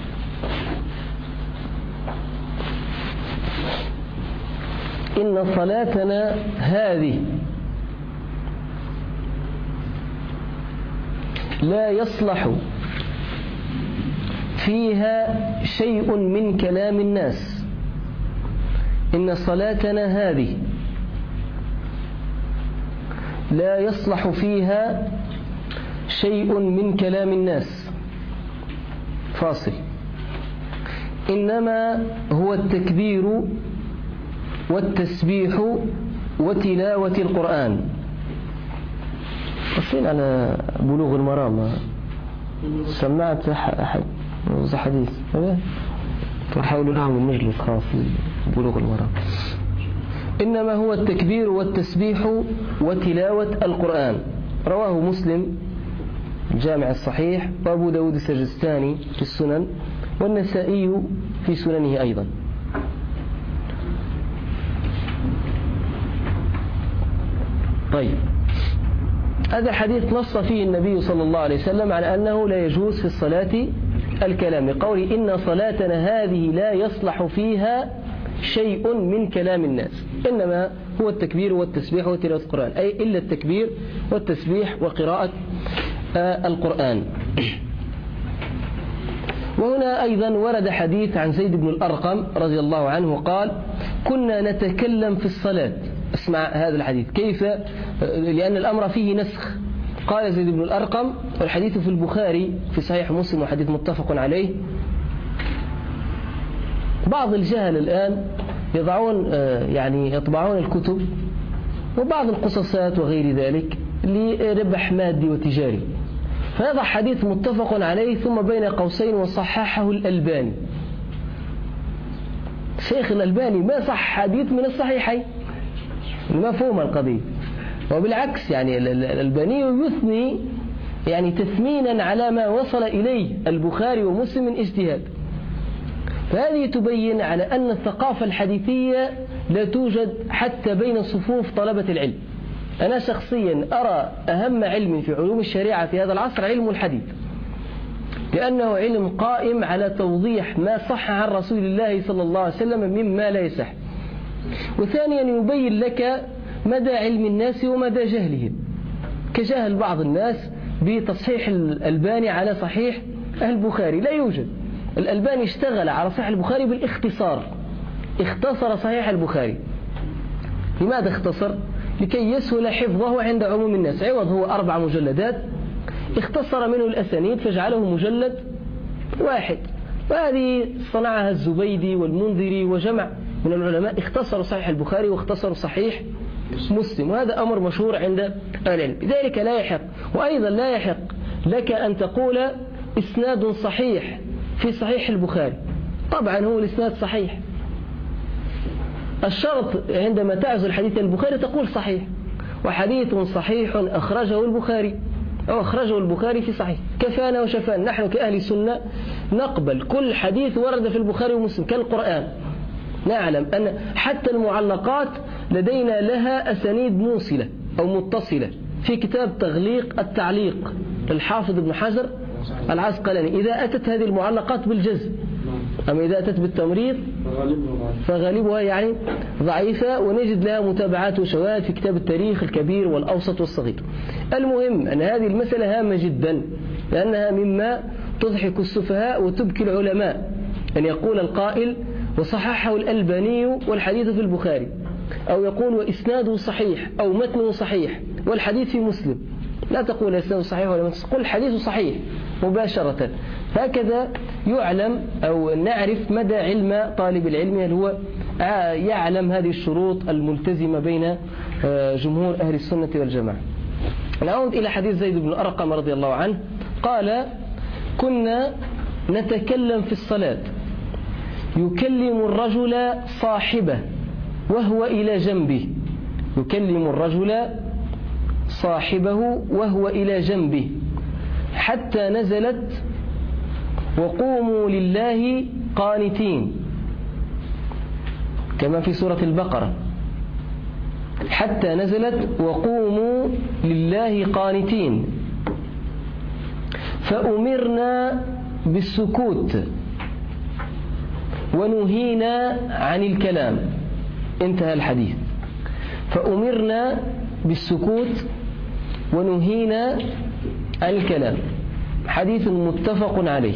إن صلاتنا هذه لا يصلح فيها شيء من كلام الناس. إن صلاتنا هذه لا يصلح فيها شيء من كلام الناس، فاصل، إنما هو التكبير والتسبيح وتلاوة القرآن. قصين على بلوغ المرام، سمعت أحد حديث تحاولوا نعمل مجلس خاص ببلوغ المرام. إنما هو التكبير والتسبيح وتلاوة القرآن، رواه مسلم الجامع الصحيح، وأبو داود السجستاني في السنن، والنسائي في سننه أيضا. طيب، هذا الحديث نص فيه النبي صلى الله عليه وسلم على أنه لا يجوز في الصلاة الكلام، لقول إن صلاتنا هذه لا يصلح فيها شيء من كلام الناس، إنما هو التكبير والتسبيح وتلاوة القرآن، أي إلا التكبير والتسبيح وقراءة القرآن. وهنا أيضا ورد حديث عن زيد بن الأرقم رضي الله عنه قال: كنا نتكلم في الصلاة. اسمع هذا الحديث كيف، لأن الأمر فيه نسخ. قال زيد بن الأرقم، والحديث في البخاري في صحيح مسلم وحديث متفق عليه: بعض الجهل الآن يضعون يعني يطبعون الكتب وبعض القصصات وغير ذلك لربح مادي وتجاري، فيضع حديث متفق عليه ثم بين قوسين وصححه الألباني. شيخ الألباني ما صح حديث من الصحيحين، مفهوم القضية. وبالعكس يعني الألباني يثني يعني تثمينا على ما وصل إليه البخاري ومسلم من اجتهاد. فهذه تبين على أن الثقافة الحديثية لا توجد حتى بين صفوف طلبة العلم. أنا شخصيا أرى أهم علم في علوم الشريعة في هذا العصر علم الحديث، لأنه علم قائم على توضيح ما صح عن رسول الله صلى الله عليه وسلم مما لا يصح. وثانيا يبين لك مدى علم الناس ومدى جهلهم، كجهل بعض الناس بتصحيح الألباني على صحيح البخاري. لا يوجد. الألباني اشتغل على صحيح البخاري بالاختصار، اختصر صحيح البخاري. لماذا اختصر؟ لكي يسهل حفظه عند عموم الناس. عوض هو أربع مجلدات اختصر منه الأسانيد فجعله مجلد واحد، وهذه صنعها الزبيدي والمنذري وجمع من العلماء، اختصروا صحيح البخاري واختصروا صحيح مسلم، وهذا أمر مشهور عند أهل العلم. لذلك لا يحق، وأيضا لا يحق لك أن تقول إسناد صحيح في صحيح البخاري، طبعا هو الإسناد صحيح. الشرط عندما تعزل حديث البخاري تقول صحيح، وحديث صحيح أخرجه البخاري أو أخرجه البخاري في صحيح، كفانا وشفانا. نحن كأهل سنة نقبل كل حديث ورد في البخاري ومسلم كالقرآن. نعلم أن حتى المعلقات لدينا لها أسانيد موصلة أو متصلة في كتاب تغليق التعليق للحافظ ابن حجر العسقلاني، إذا أتت هذه المعلقات بالجزم، أما إذا أتت بالتمريض فغالبها يعني ضعيفة، ونجد لها متابعات وشواهد في كتاب التاريخ الكبير والأوسط والصغير. المهم أن هذه المسألة هامة جدا، لأنها مما تضحك السفهاء وتبكي العلماء، أن يقول القائل وصححه الألباني والحديث في البخاري، أو يقول وإسناده صحيح أو متنه صحيح والحديث في مسلم. لا تقول إسناده صحيح ولا متنه، قل حديث صحيح مباشرة. هكذا يعلم أو نعرف مدى علم طالب العلم، هل هو يعلم هذه الشروط الملتزمة بين جمهور أهل السنة والجماعة. نعود إلى حديث زيد بن أرقم رضي الله عنه قال: كنا نتكلم في الصلاة يكلم الرجل صاحبه وهو إلى جنبه، يكلم الرجل صاحبه وهو إلى جنبه، حتى نزلت وقوموا لله قانتين، كما في سورة البقرة، حتى نزلت وقوموا لله قانتين، فأمرنا بالسكوت ونهينا عن الكلام. انتهى الحديث. فأمرنا بالسكوت ونهينا عن الكلام، حديث متفق عليه.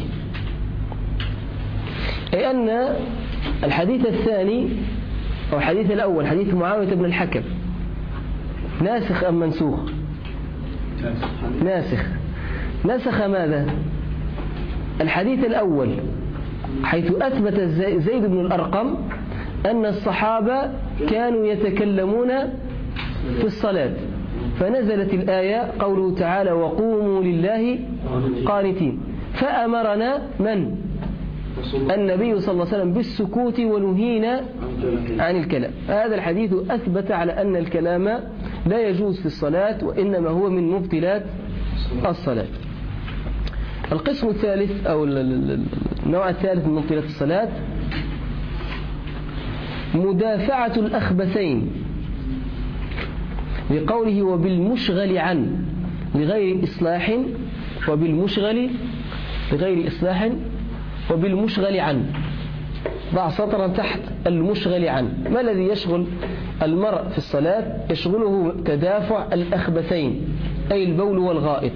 أي أن الحديث الثاني أو الحديث الأول حديث معاوية بن الحكم ناسخ أم منسوخ؟ ناسخ. نسخ ماذا؟ الحديث الأول حيث أثبت زيد بن الأرقم أن الصحابة كانوا يتكلمون في الصلاة، فنزلت الآية قوله تعالى وقوموا لله قانتين، فأمرنا من؟ النبي صلى الله عليه وسلم بالسكوت ونهينا عن الكلام. هذا الحديث أثبت على أن الكلام لا يجوز في الصلاة، وإنما هو من مبطلات الصلاة. القسم الثالث أو النوع الثالث من مبطلات الصلاة مدافعة الأخبثين، لقوله وبالمشغل عن لغير إصلاح، وبالمشغل لغير إصلاح وبالمشغل عن. ضع سطرا تحت المشغل عن. ما الذي يشغل المرء في الصلاة؟ يشغله تدافع الأخبثين، أي البول والغائط.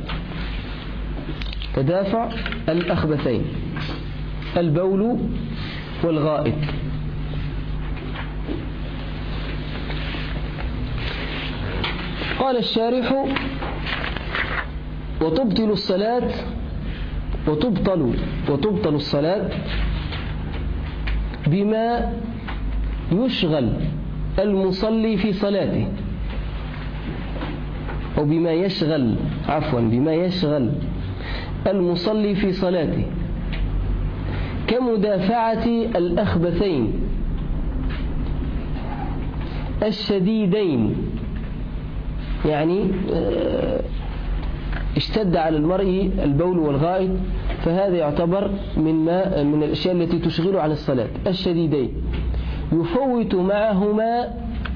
تدافع الأخبثين، البول والغائط. قال الشارح وتبطل الصلاة وتبطل وتبطل الصلاة بما يشغل المصلي في صلاته، أو بما يشغل عفوا بما يشغل المصلي في صلاته، كمدافعة الأخبثين الشديدين، يعني اشتد على المرء البول والغائط، فهذا يعتبر من ما من الأشياء التي تشغل عن الصلاة. الشديدين يفوت معهما،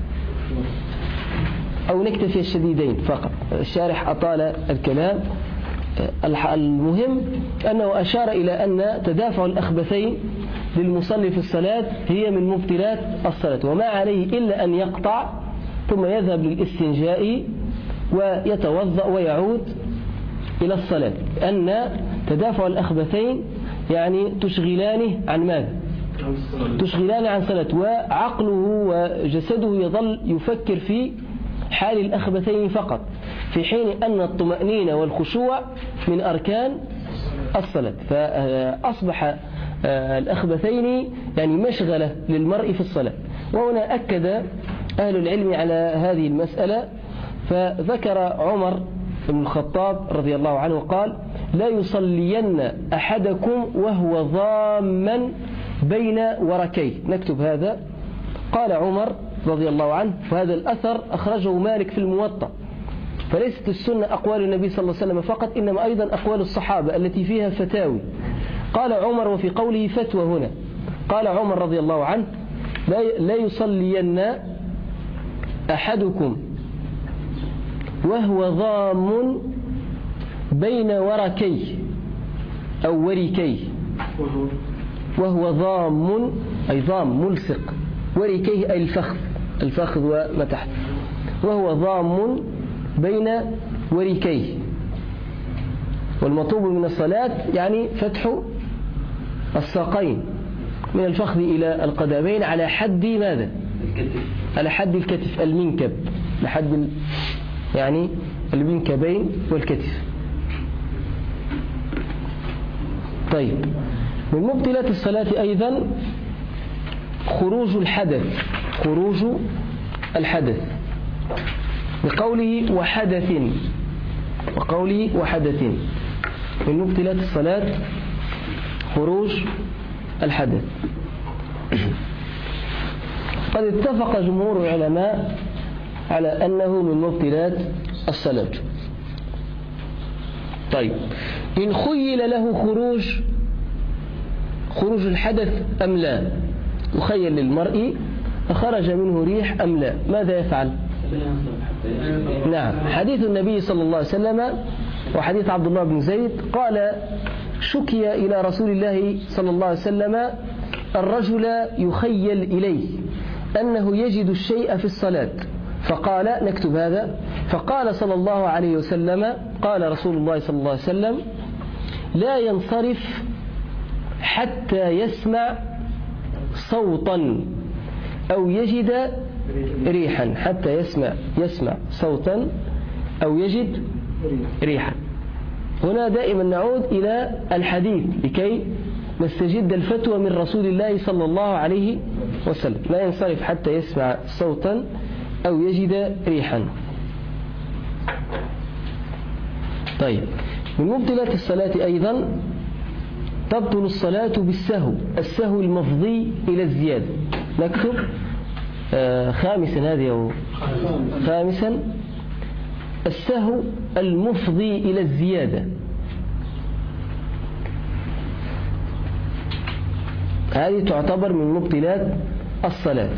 أو نكتفي الشديدين فقط، الشارح أطال الكلام. المهم أنه أشار إلى أن تدافع الأخبثين للمصلي في الصلاة هي من مبطلات الصلاة، وما عليه إلا أن يقطع ثم يذهب للاستنجاء ويتوضأ ويعود إلى الصلاة. أن تدافع الأخبثين يعني تشغلانه عن ماذا؟ تشغلانه عن صلاة، وعقله وجسده يظل يفكر في حال الأخبثين فقط، في حين أن الطمأنينة والخشوع من أركان الصلاة. فأصبح الأخبثين يعني مشغلة للمرء في الصلاة. وهنا أكد أهل العلم على هذه المسألة، فذكر عمر بن الخطاب رضي الله عنه قال لا يصلين أحدكم وهو ضاما بين وركيه. نكتب هذا. قال عمر رضي الله عنه، وهذا الأثر أخرجه مالك في الموطأ، فليست السنة أقوال النبي صلى الله عليه وسلم فقط، إنما أيضا أقوال الصحابة التي فيها فتاوي. قال عمر وفي قوله فتوى هنا، قال عمر رضي الله عنه لا يصلين أحدكم وهو ضام بين وركيه أو وركيه، وهو ضام أي ضام ملصق، وركيه أي الفخذ الفخذ وما تحت، وهو ضام بين وركيه. والمطلوب من الصلاة يعني فتح الساقين من الفخذ إلى القدمين على حد ماذا؟ الكتف. على حد الكتف، المنكب، لحد يعني المنكبين والكتف. طيب، من مبطلات الصلاة أيضا خروج الحدث، خروج الحدث بقوله وحدث، وقوله وحدث من مبطلات الصلاة خروج الحدث. قد اتفق جمهور العلماء على أنه من مبطلات الصلاة. طيب، إن خيل له خروج خروج الحدث أم لا، يخيل للمرء خرج منه ريح أم لا، ماذا يفعل؟ نعم، حديث النبي صلى الله عليه وسلم وحديث عبد الله بن زيد قال شكي إلى رسول الله صلى الله عليه وسلم الرجل يخيل إليه أنه يجد الشيء في الصلاة، فقال نكتب هذا، فقال صلى الله عليه وسلم، قال رسول الله صلى الله عليه وسلم لا ينصرف حتى يسمع صوتا أو يجد ريحا، حتى يسمع يسمع صوتا أو يجد ريحا. هنا دائما نعود إلى الحديث لكي نستجد الفتوى من رسول الله صلى الله عليه وسلم، لا ينصرف حتى يسمع صوتا أو يجد ريحا. طيب، من مبطلات الصلاة أيضا تبطل الصلاة بالسهو، السهو المفضي إلى الزيادة. نكتب آه خامسا، هذه أو خامسا السهو المفضي إلى الزيادة. هذه تعتبر من مبطلات الصلاة.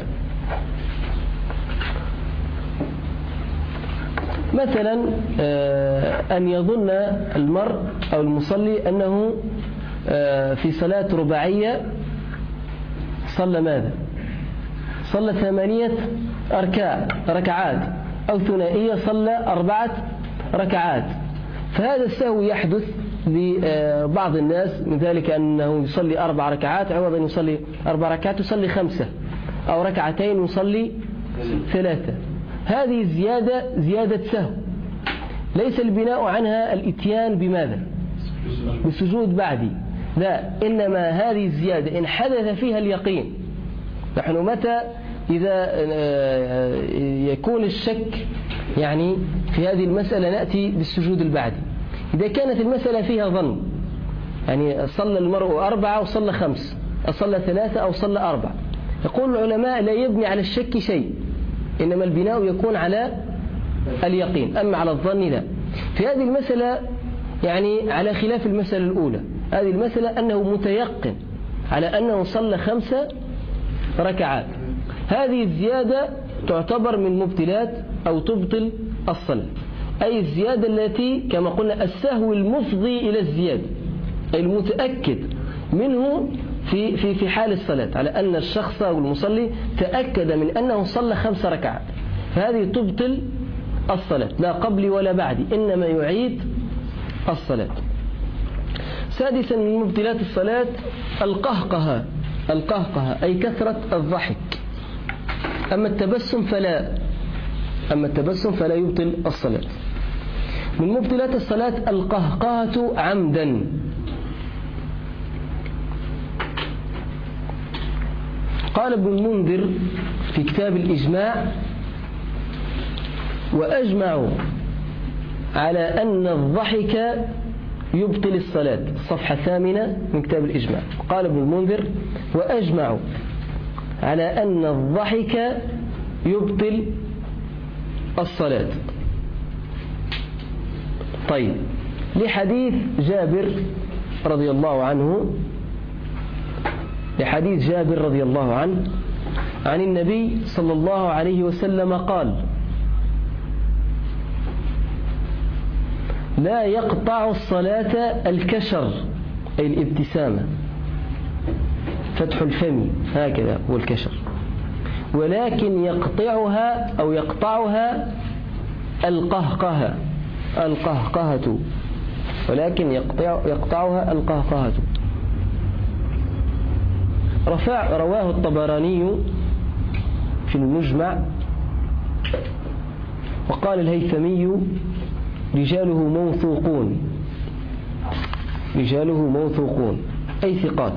مثلا آه أن يظن المرء أو المصلي أنه آه في صلاة رباعية صلى ماذا؟ صلى ثمانية أركاع ركعات، أو ثنائية صلى أربعة ركعات. فهذا السهو يحدث لبعض الناس، من ذلك أنه يصلي أربع ركعات، عوض أن يصلي أربع ركعات يصلي خمسة، أو ركعتين يصلي ثلاثة. هذه زيادة زيادة سهو، ليس البناء عنها الاتيان بماذا؟ بسجود بعدي، لا، إنما هذه الزيادة إن حدث فيها اليقين. نحن متى إذا يكون الشك يعني في هذه المسألة نأتي بالسجود البعدي. إذا كانت المسألة فيها ظن، يعني صلى المرء أربعة وصلى خمس، أصلى ثلاثة أو صلى أربعة، يقول العلماء لا يبني على الشك شيء، إنما البناء يكون على اليقين، أما على الظن لا. في هذه المسألة يعني على خلاف المسألة الأولى، هذه المسألة أنه متيقن على أنه صلى خمسة ركعات، هذه الزيادة تعتبر من مبطلات أو تبطل الصلاة، أي الزيادة التي كما قلنا السهو المفضي إلى الزيادة، أي المتأكد منه في في في حال الصلاة، على أن الشخص أو المصلي تأكد من أنه صلى خمس ركعات، فهذه تبطل الصلاة لا قبل ولا بعد، إنما يعيد الصلاة. سادسا من مبطلات الصلاة القهقهة، القهقهة أي كثرة الضحك. أما التبسم فلا أما التبسم فلا يبطل الصلاة. من مبطلات الصلاة القهقهة عمدا. قال ابن المنذر في كتاب الإجماع: وأجمعوا على أن الضحك يبطل الصلاة. الصفحة الثامنة من كتاب الإجماع. قال ابن المنذر: وأجمعوا على أن الضحك يبطل الصلاة. طيب، لحديث جابر رضي الله عنه لحديث جابر رضي الله عنه عن النبي صلى الله عليه وسلم قال: لا يقطع الصلاة الكشر، أي الابتسامة، فتح الفم هكذا هو الكشر، ولكن يقطعها أو يقطعها القهقهة القهقهة ولكن يقطع يقطعها القهقهة. رفع رواه الطبراني في المجمع، وقال الهيثمي: رجاله موثوقون رجاله موثوقون أي ثقات.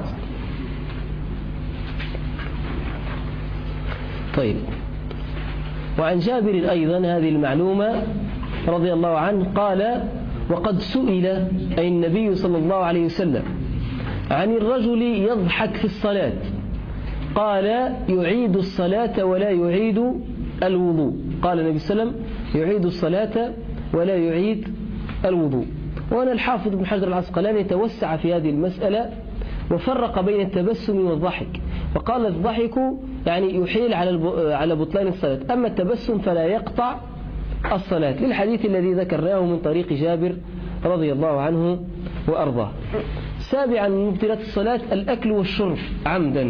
طيب، وعن جابر أيضا هذه المعلومة رضي الله عنه قال: وقد سئل أي النبي صلى الله عليه وسلم عن الرجل يضحك في الصلاة، قال: يعيد الصلاة ولا يعيد الوضوء. قال النبي صلى الله عليه وسلم: يعيد الصلاة ولا يعيد الوضوء. وأنا الحافظ ابن حجر العسقلاني توسع في هذه المسألة وفرق بين التبسم والضحك، وقال: الضحك يعني يحيل على على بطلان الصلاة، أما التبسم فلا يقطع الصلاة، للحديث الذي ذكرناه من طريق جابر رضي الله عنه وأرضاه. سابعا من مبطلات الصلاة الأكل والشرب عمدا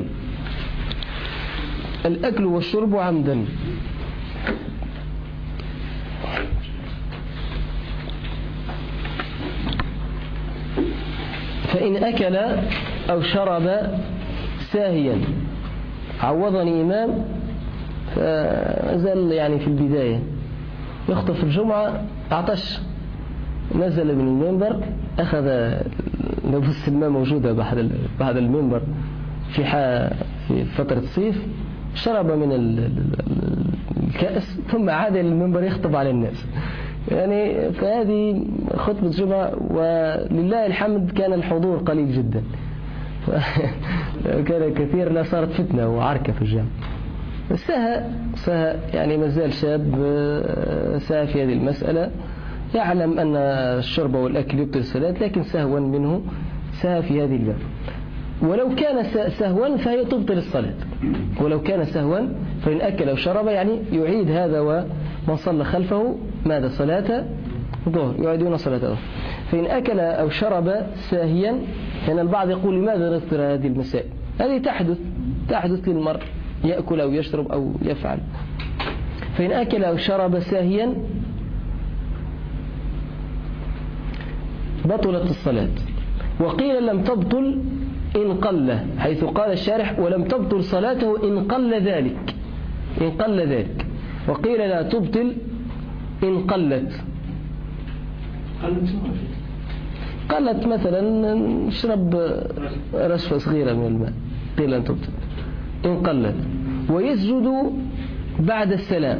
الأكل والشرب عمدا فإن أكل أو شرب ساهيا، عوضني إمام فزال يعني في البداية يخطف الجمعة، عطش، نزل من المنبر، أخذ نبوس الماء موجودة بعد المنبر في في فترة الصيف، شرب من الكأس ثم عاد للمنبر يخطب على الناس. يعني فهذه خطبة جمعة، ولله الحمد كان الحضور قليل جدا، كان كثير، لا صارت فتنة وعركة في الجامع. سهى سهى يعني مازال شاب، سهى في هذه المسألة، يعلم أن الشرب والأكل يبطل الصلاة، لكن سهوا منه سهى في هذه الباب. ولو كان سهوا فهي تبطل الصلاة، ولو كان سهوا فإن أكل أو شرب يعني يعيد هذا، ومن صلى خلفه ماذا؟ صلاة ظهر، يعيدون صلاة ظهر. فإن أكل أو شرب ساهيا، لأن يعني البعض يقول: لماذا نذكر هذه المسائل؟ هذه تحدث تحدث للمرء، يأكل أو يشرب أو يفعل. فإن أكل أو شرب ساهيا بطلت الصلاة. وقيل لم تبطل إن قل، حيث قال الشارح: ولم تبطل صلاته إن قل ذلك إن قل ذلك وقيل لا تبطل إن قلت. قلت مثلا اشرب رشفة صغيرة من الماء، قيل لن تبطل إن قلت. ويسجد بعد السلام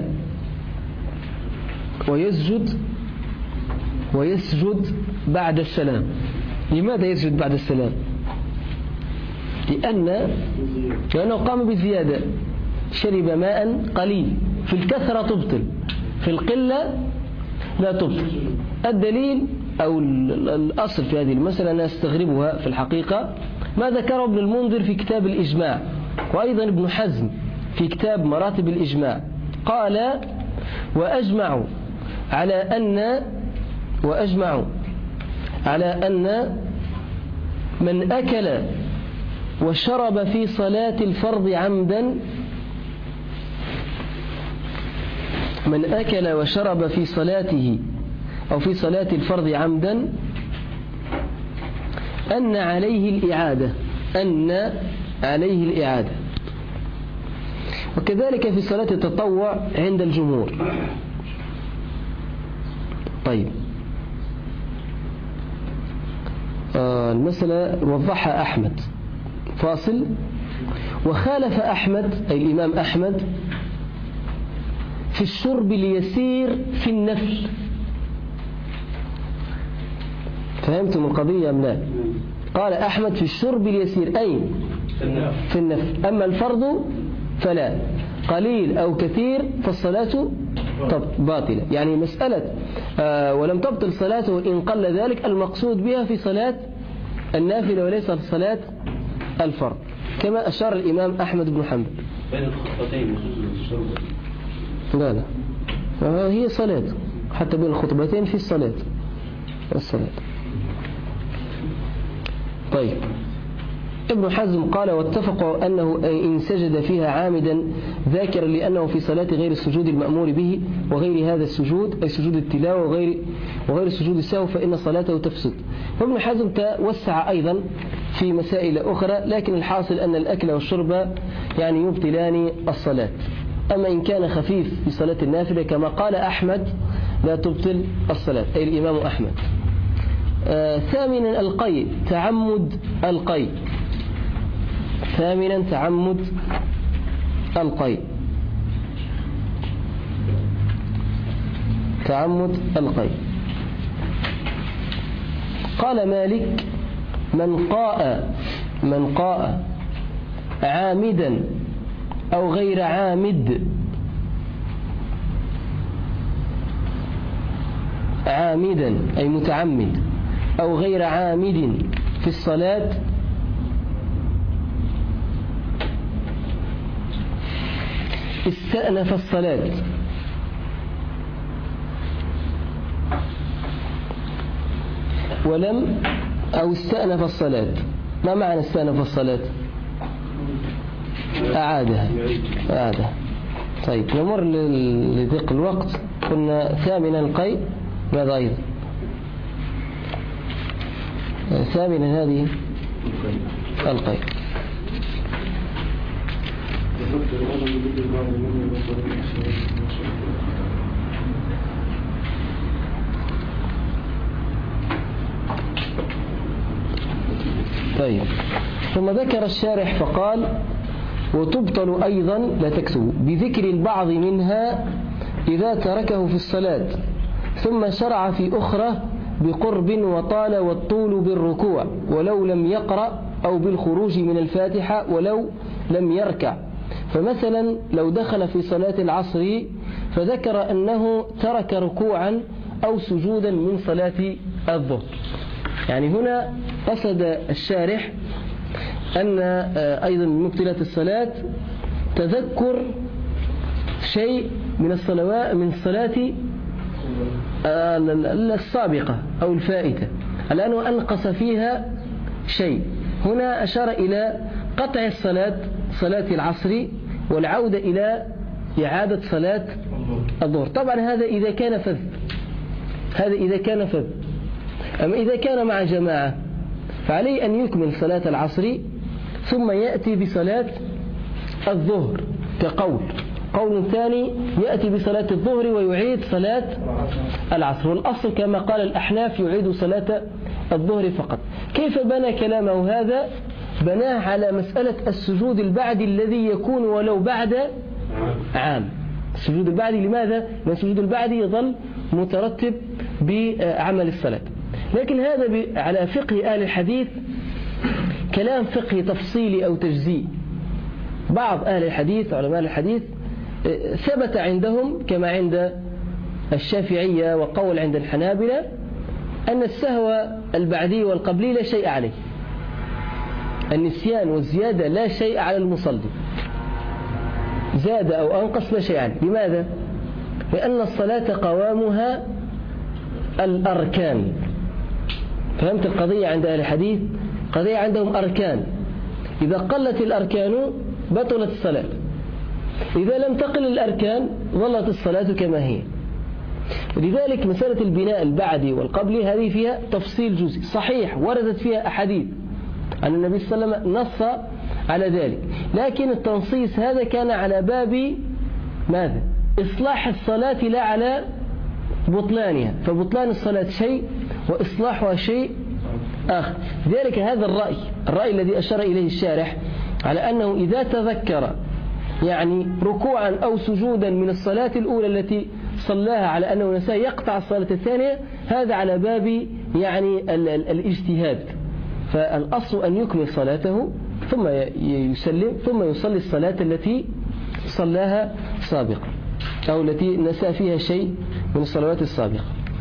ويسجد ويسجد بعد السلام. لماذا يسجد بعد السلام؟ لأن لأنه قام بزيادة، شرب ماء قليل، في الكثرة تبطل، في القلة لا تبطل. الدليل أو الأصل في هذه المسألة أنا أستغربها في الحقيقة ما ذكره ابن المنذر في كتاب الإجماع، وأيضا ابن حزم في كتاب مراتب الإجماع. قال: وأجمعوا على أن وأجمعوا على أن من أكل وشرب في صلاة الفرض عمدا من أكل وشرب في صلاته أو في صلاة الفرض عمدا أن عليه الإعادة أن عليه الإعادة وكذلك في صلاة التطوع عند الجمهور. طيب، آه المسألة وضحها أحمد فاصل. وخالف أحمد أي الإمام أحمد في الشرب اليسير في النفل فهمتم القضية أم لا؟ قال أحمد في الشرب اليسير أي في النفل، أما الفرض فلا، قليل أو كثير فالصلاة باطلة. يعني مسألة آه ولم تبطل صلاته إن قل ذلك المقصود بها في صلاة النافلة وليس في صلاة الفرض، كما أشار الإمام أحمد بن حنبل. بين الخطبتين الشرب لا لا آه هي صلاة، حتى بين الخطبتين في الصلاة الصلاة. طيب ابن حزم قال واتفقوا أنه إن سجد فيها عامدا ذاكرا لأنه في صلاة غير السجود المأمور به وغير هذا السجود أي سجود التلاوة وغير وغير سجود السهو فإن صلاته تفسد. وابن حزم توسع أيضا في مسائل أخرى، لكن الحاصل أن الأكل والشرب يعني يبطلان الصلاة. أما إن كان خفيف في صلاة النافلة كما قال أحمد لا تبطل الصلاة، أي الإمام أحمد. آه ثامنا القي، تعمد القي. ثامنا تعمد القي، تعمد القي. قال مالك من قاء من قاء عامدا أو غير عامد عامدا أي متعمد أو غير عامد في الصلاة استأنف الصلاة. ولم أو استأنف الصلاة. ما معنى استأنف الصلاة؟ أعادها أعادها. طيب نمر لضيق الوقت. قلنا ثامنا القي، ماذا أيضا؟ ثامنا هذه القي. طيب ثم ذكر الشارح فقال وتبطل أيضا لا تكتب بذكر البعض منها إذا تركه في الصلاة ثم شرع في أخرى بقرب وطال والطول بالركوع ولو لم يقرأ أو بالخروج من الفاتحة ولو لم يركع. فمثلا لو دخل في صلاة العصر فذكر أنه ترك ركوعا أو سجودا من صلاة الظهر. يعني هنا قصد الشارح أن أيضا من مبطلات الصلاة تذكر شيء من الصلوات من الصلاة السابقة أو الفائتة على أنه أنقص فيها شيء. هنا أشار إلى قطع الصلاة صلاة العصر والعودة إلى إعادة صلاة الظهر. طبعا هذا إذا كان فذ، هذا إذا كان فذ. أما إذا كان مع جماعة فعليه أن يكمل صلاة العصر ثم يأتي بصلاة الظهر كقول. قول ثاني يأتي بصلاة الظهر ويعيد صلاة العصر، والأصل كما قال الأحناف يعيد صلاة الظهر فقط. كيف بنى كلامه هذا؟ بناه على مسألة السجود البعدي الذي يكون ولو بعد عام. السجود البعدي لماذا؟ لأن السجود البعدي يظل مترتب بعمل الصلاة. لكن هذا على فقه أهل الحديث كلام فقهي تفصيلي أو تجزئي. بعض أهل الحديث علماء الحديث ثبت عندهم كما عند الشافعية وقول عند الحنابلة أن السهو البعدي والقبلي لا شيء عليه. النسيان والزيادة لا شيء على المصلي، زاد أو أنقص لا شيء عليه. لماذا؟ لأن الصلاة قوامها الأركان. فهمت القضية عند أهل الحديث؟ قضية عندهم أركان، إذا قلت الأركان بطلت الصلاة، إذا لم تقل الأركان ظلت الصلاة كما هي. لذلك مسألة البناء البعدي والقبلي هذه فيها تفصيل جزئي صحيح، وردت فيها أحاديث أن النبي صلى الله عليه وسلم نص على ذلك، لكن التنصيص هذا كان على باب ماذا؟ إصلاح الصلاة لا على بطلانها. فبطلان الصلاة شيء وإصلاحها شيء آخر. لذلك هذا الرأي الرأي الذي أشار إليه الشارح على أنه إذا تذكر يعني ركوعا أو سجودا من الصلاة الأولى التي صلاها على أنه نسى يقطع الصلاة الثانية، هذا على باب يعني ال ال الاجتهاد. فالأصل أن يكمل صلاته ثم يسلم ثم يصلي الصلاة التي صلاها سابقا أو التي نسى فيها شيء من الصلوات السابقة.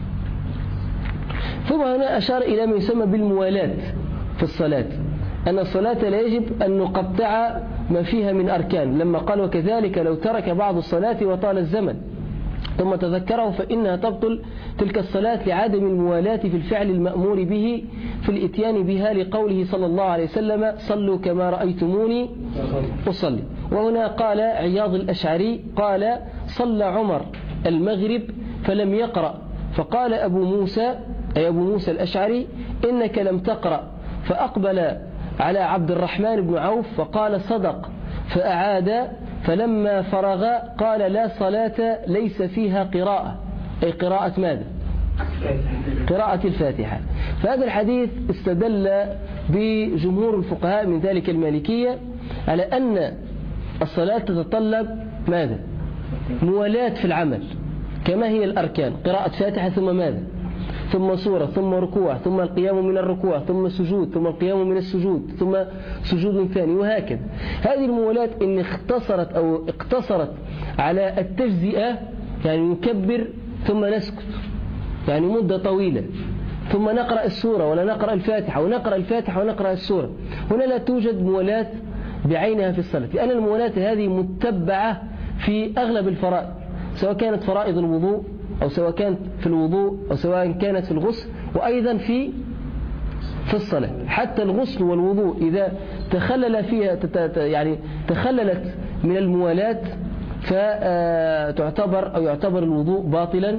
ثم هنا أشار إلى ما يسمى بالموالاة في الصلاة، أن الصلاة لا يجب أن نقطع ما فيها من أركان، لما قال وكذلك لو ترك بعض الصلاة وطال الزمن ثم تذكره فإنها تبطل تلك الصلاة لعدم الموالاة في الفعل المأمور به في الإتيان بها، لقوله صلى الله عليه وسلم صلوا كما رأيتموني أصلي. وهنا قال عياض الأشعري قال صلى عمر المغرب فلم يقرأ، فقال أبو موسى أي أبو موسى الأشعري إنك لم تقرأ، فأقبل على عبد الرحمن بن عوف فقال صدق، فأعاد، فلما فرغ قال لا صلاة ليس فيها قراءة، أي قراءة ماذا؟ قراءة الفاتحة. فهذا الحديث استدل بجمهور الفقهاء من ذلك المالكية على أن الصلاة تتطلب ماذا؟ موالاة في العمل، كما هي الأركان قراءة فاتحة ثم ماذا؟ ثم سورة ثم ركوع ثم القيام من الركوع ثم سجود ثم القيام من السجود ثم سجود ثاني، وهكذا. هذه الموالاة إن اختصرت أو اقتصرت على التجزئة، يعني نكبر ثم نسكت يعني مدة طويلة، ثم نقرأ السورة ولا نقرأ الفاتحة ونقرأ الفاتحة ونقرأ السورة، هنا لا توجد موالاة بعينها في الصلاة، لأن الموالاة هذه متبعة في أغلب الفرائض، سواء كانت فرائض الوضوء أو سواء كانت في الوضوء أو سواء كانت في الغسل، وأيضا في في الصلاة. حتى الغسل والوضوء إذا تخلل فيها يعني تخللت من الموالاة فتعتبر أو يعتبر الوضوء باطلا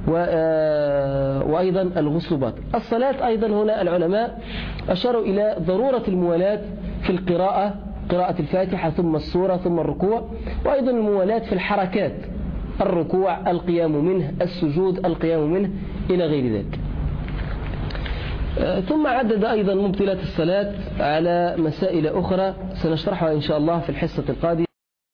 وأيضا الغسل باطل. الصلاة أيضا هنا العلماء أشاروا إلى ضرورة الموالاة في القراءة، قراءة الفاتحة ثم السورة ثم الركوع، وأيضا الموالاة في الحركات، الركوع القيام منه، السجود القيام منه، إلى غير ذلك. ثم عدد أيضا مبطلات الصلاة على مسائل أخرى سنشرحها إن شاء الله في الحصة القادمة.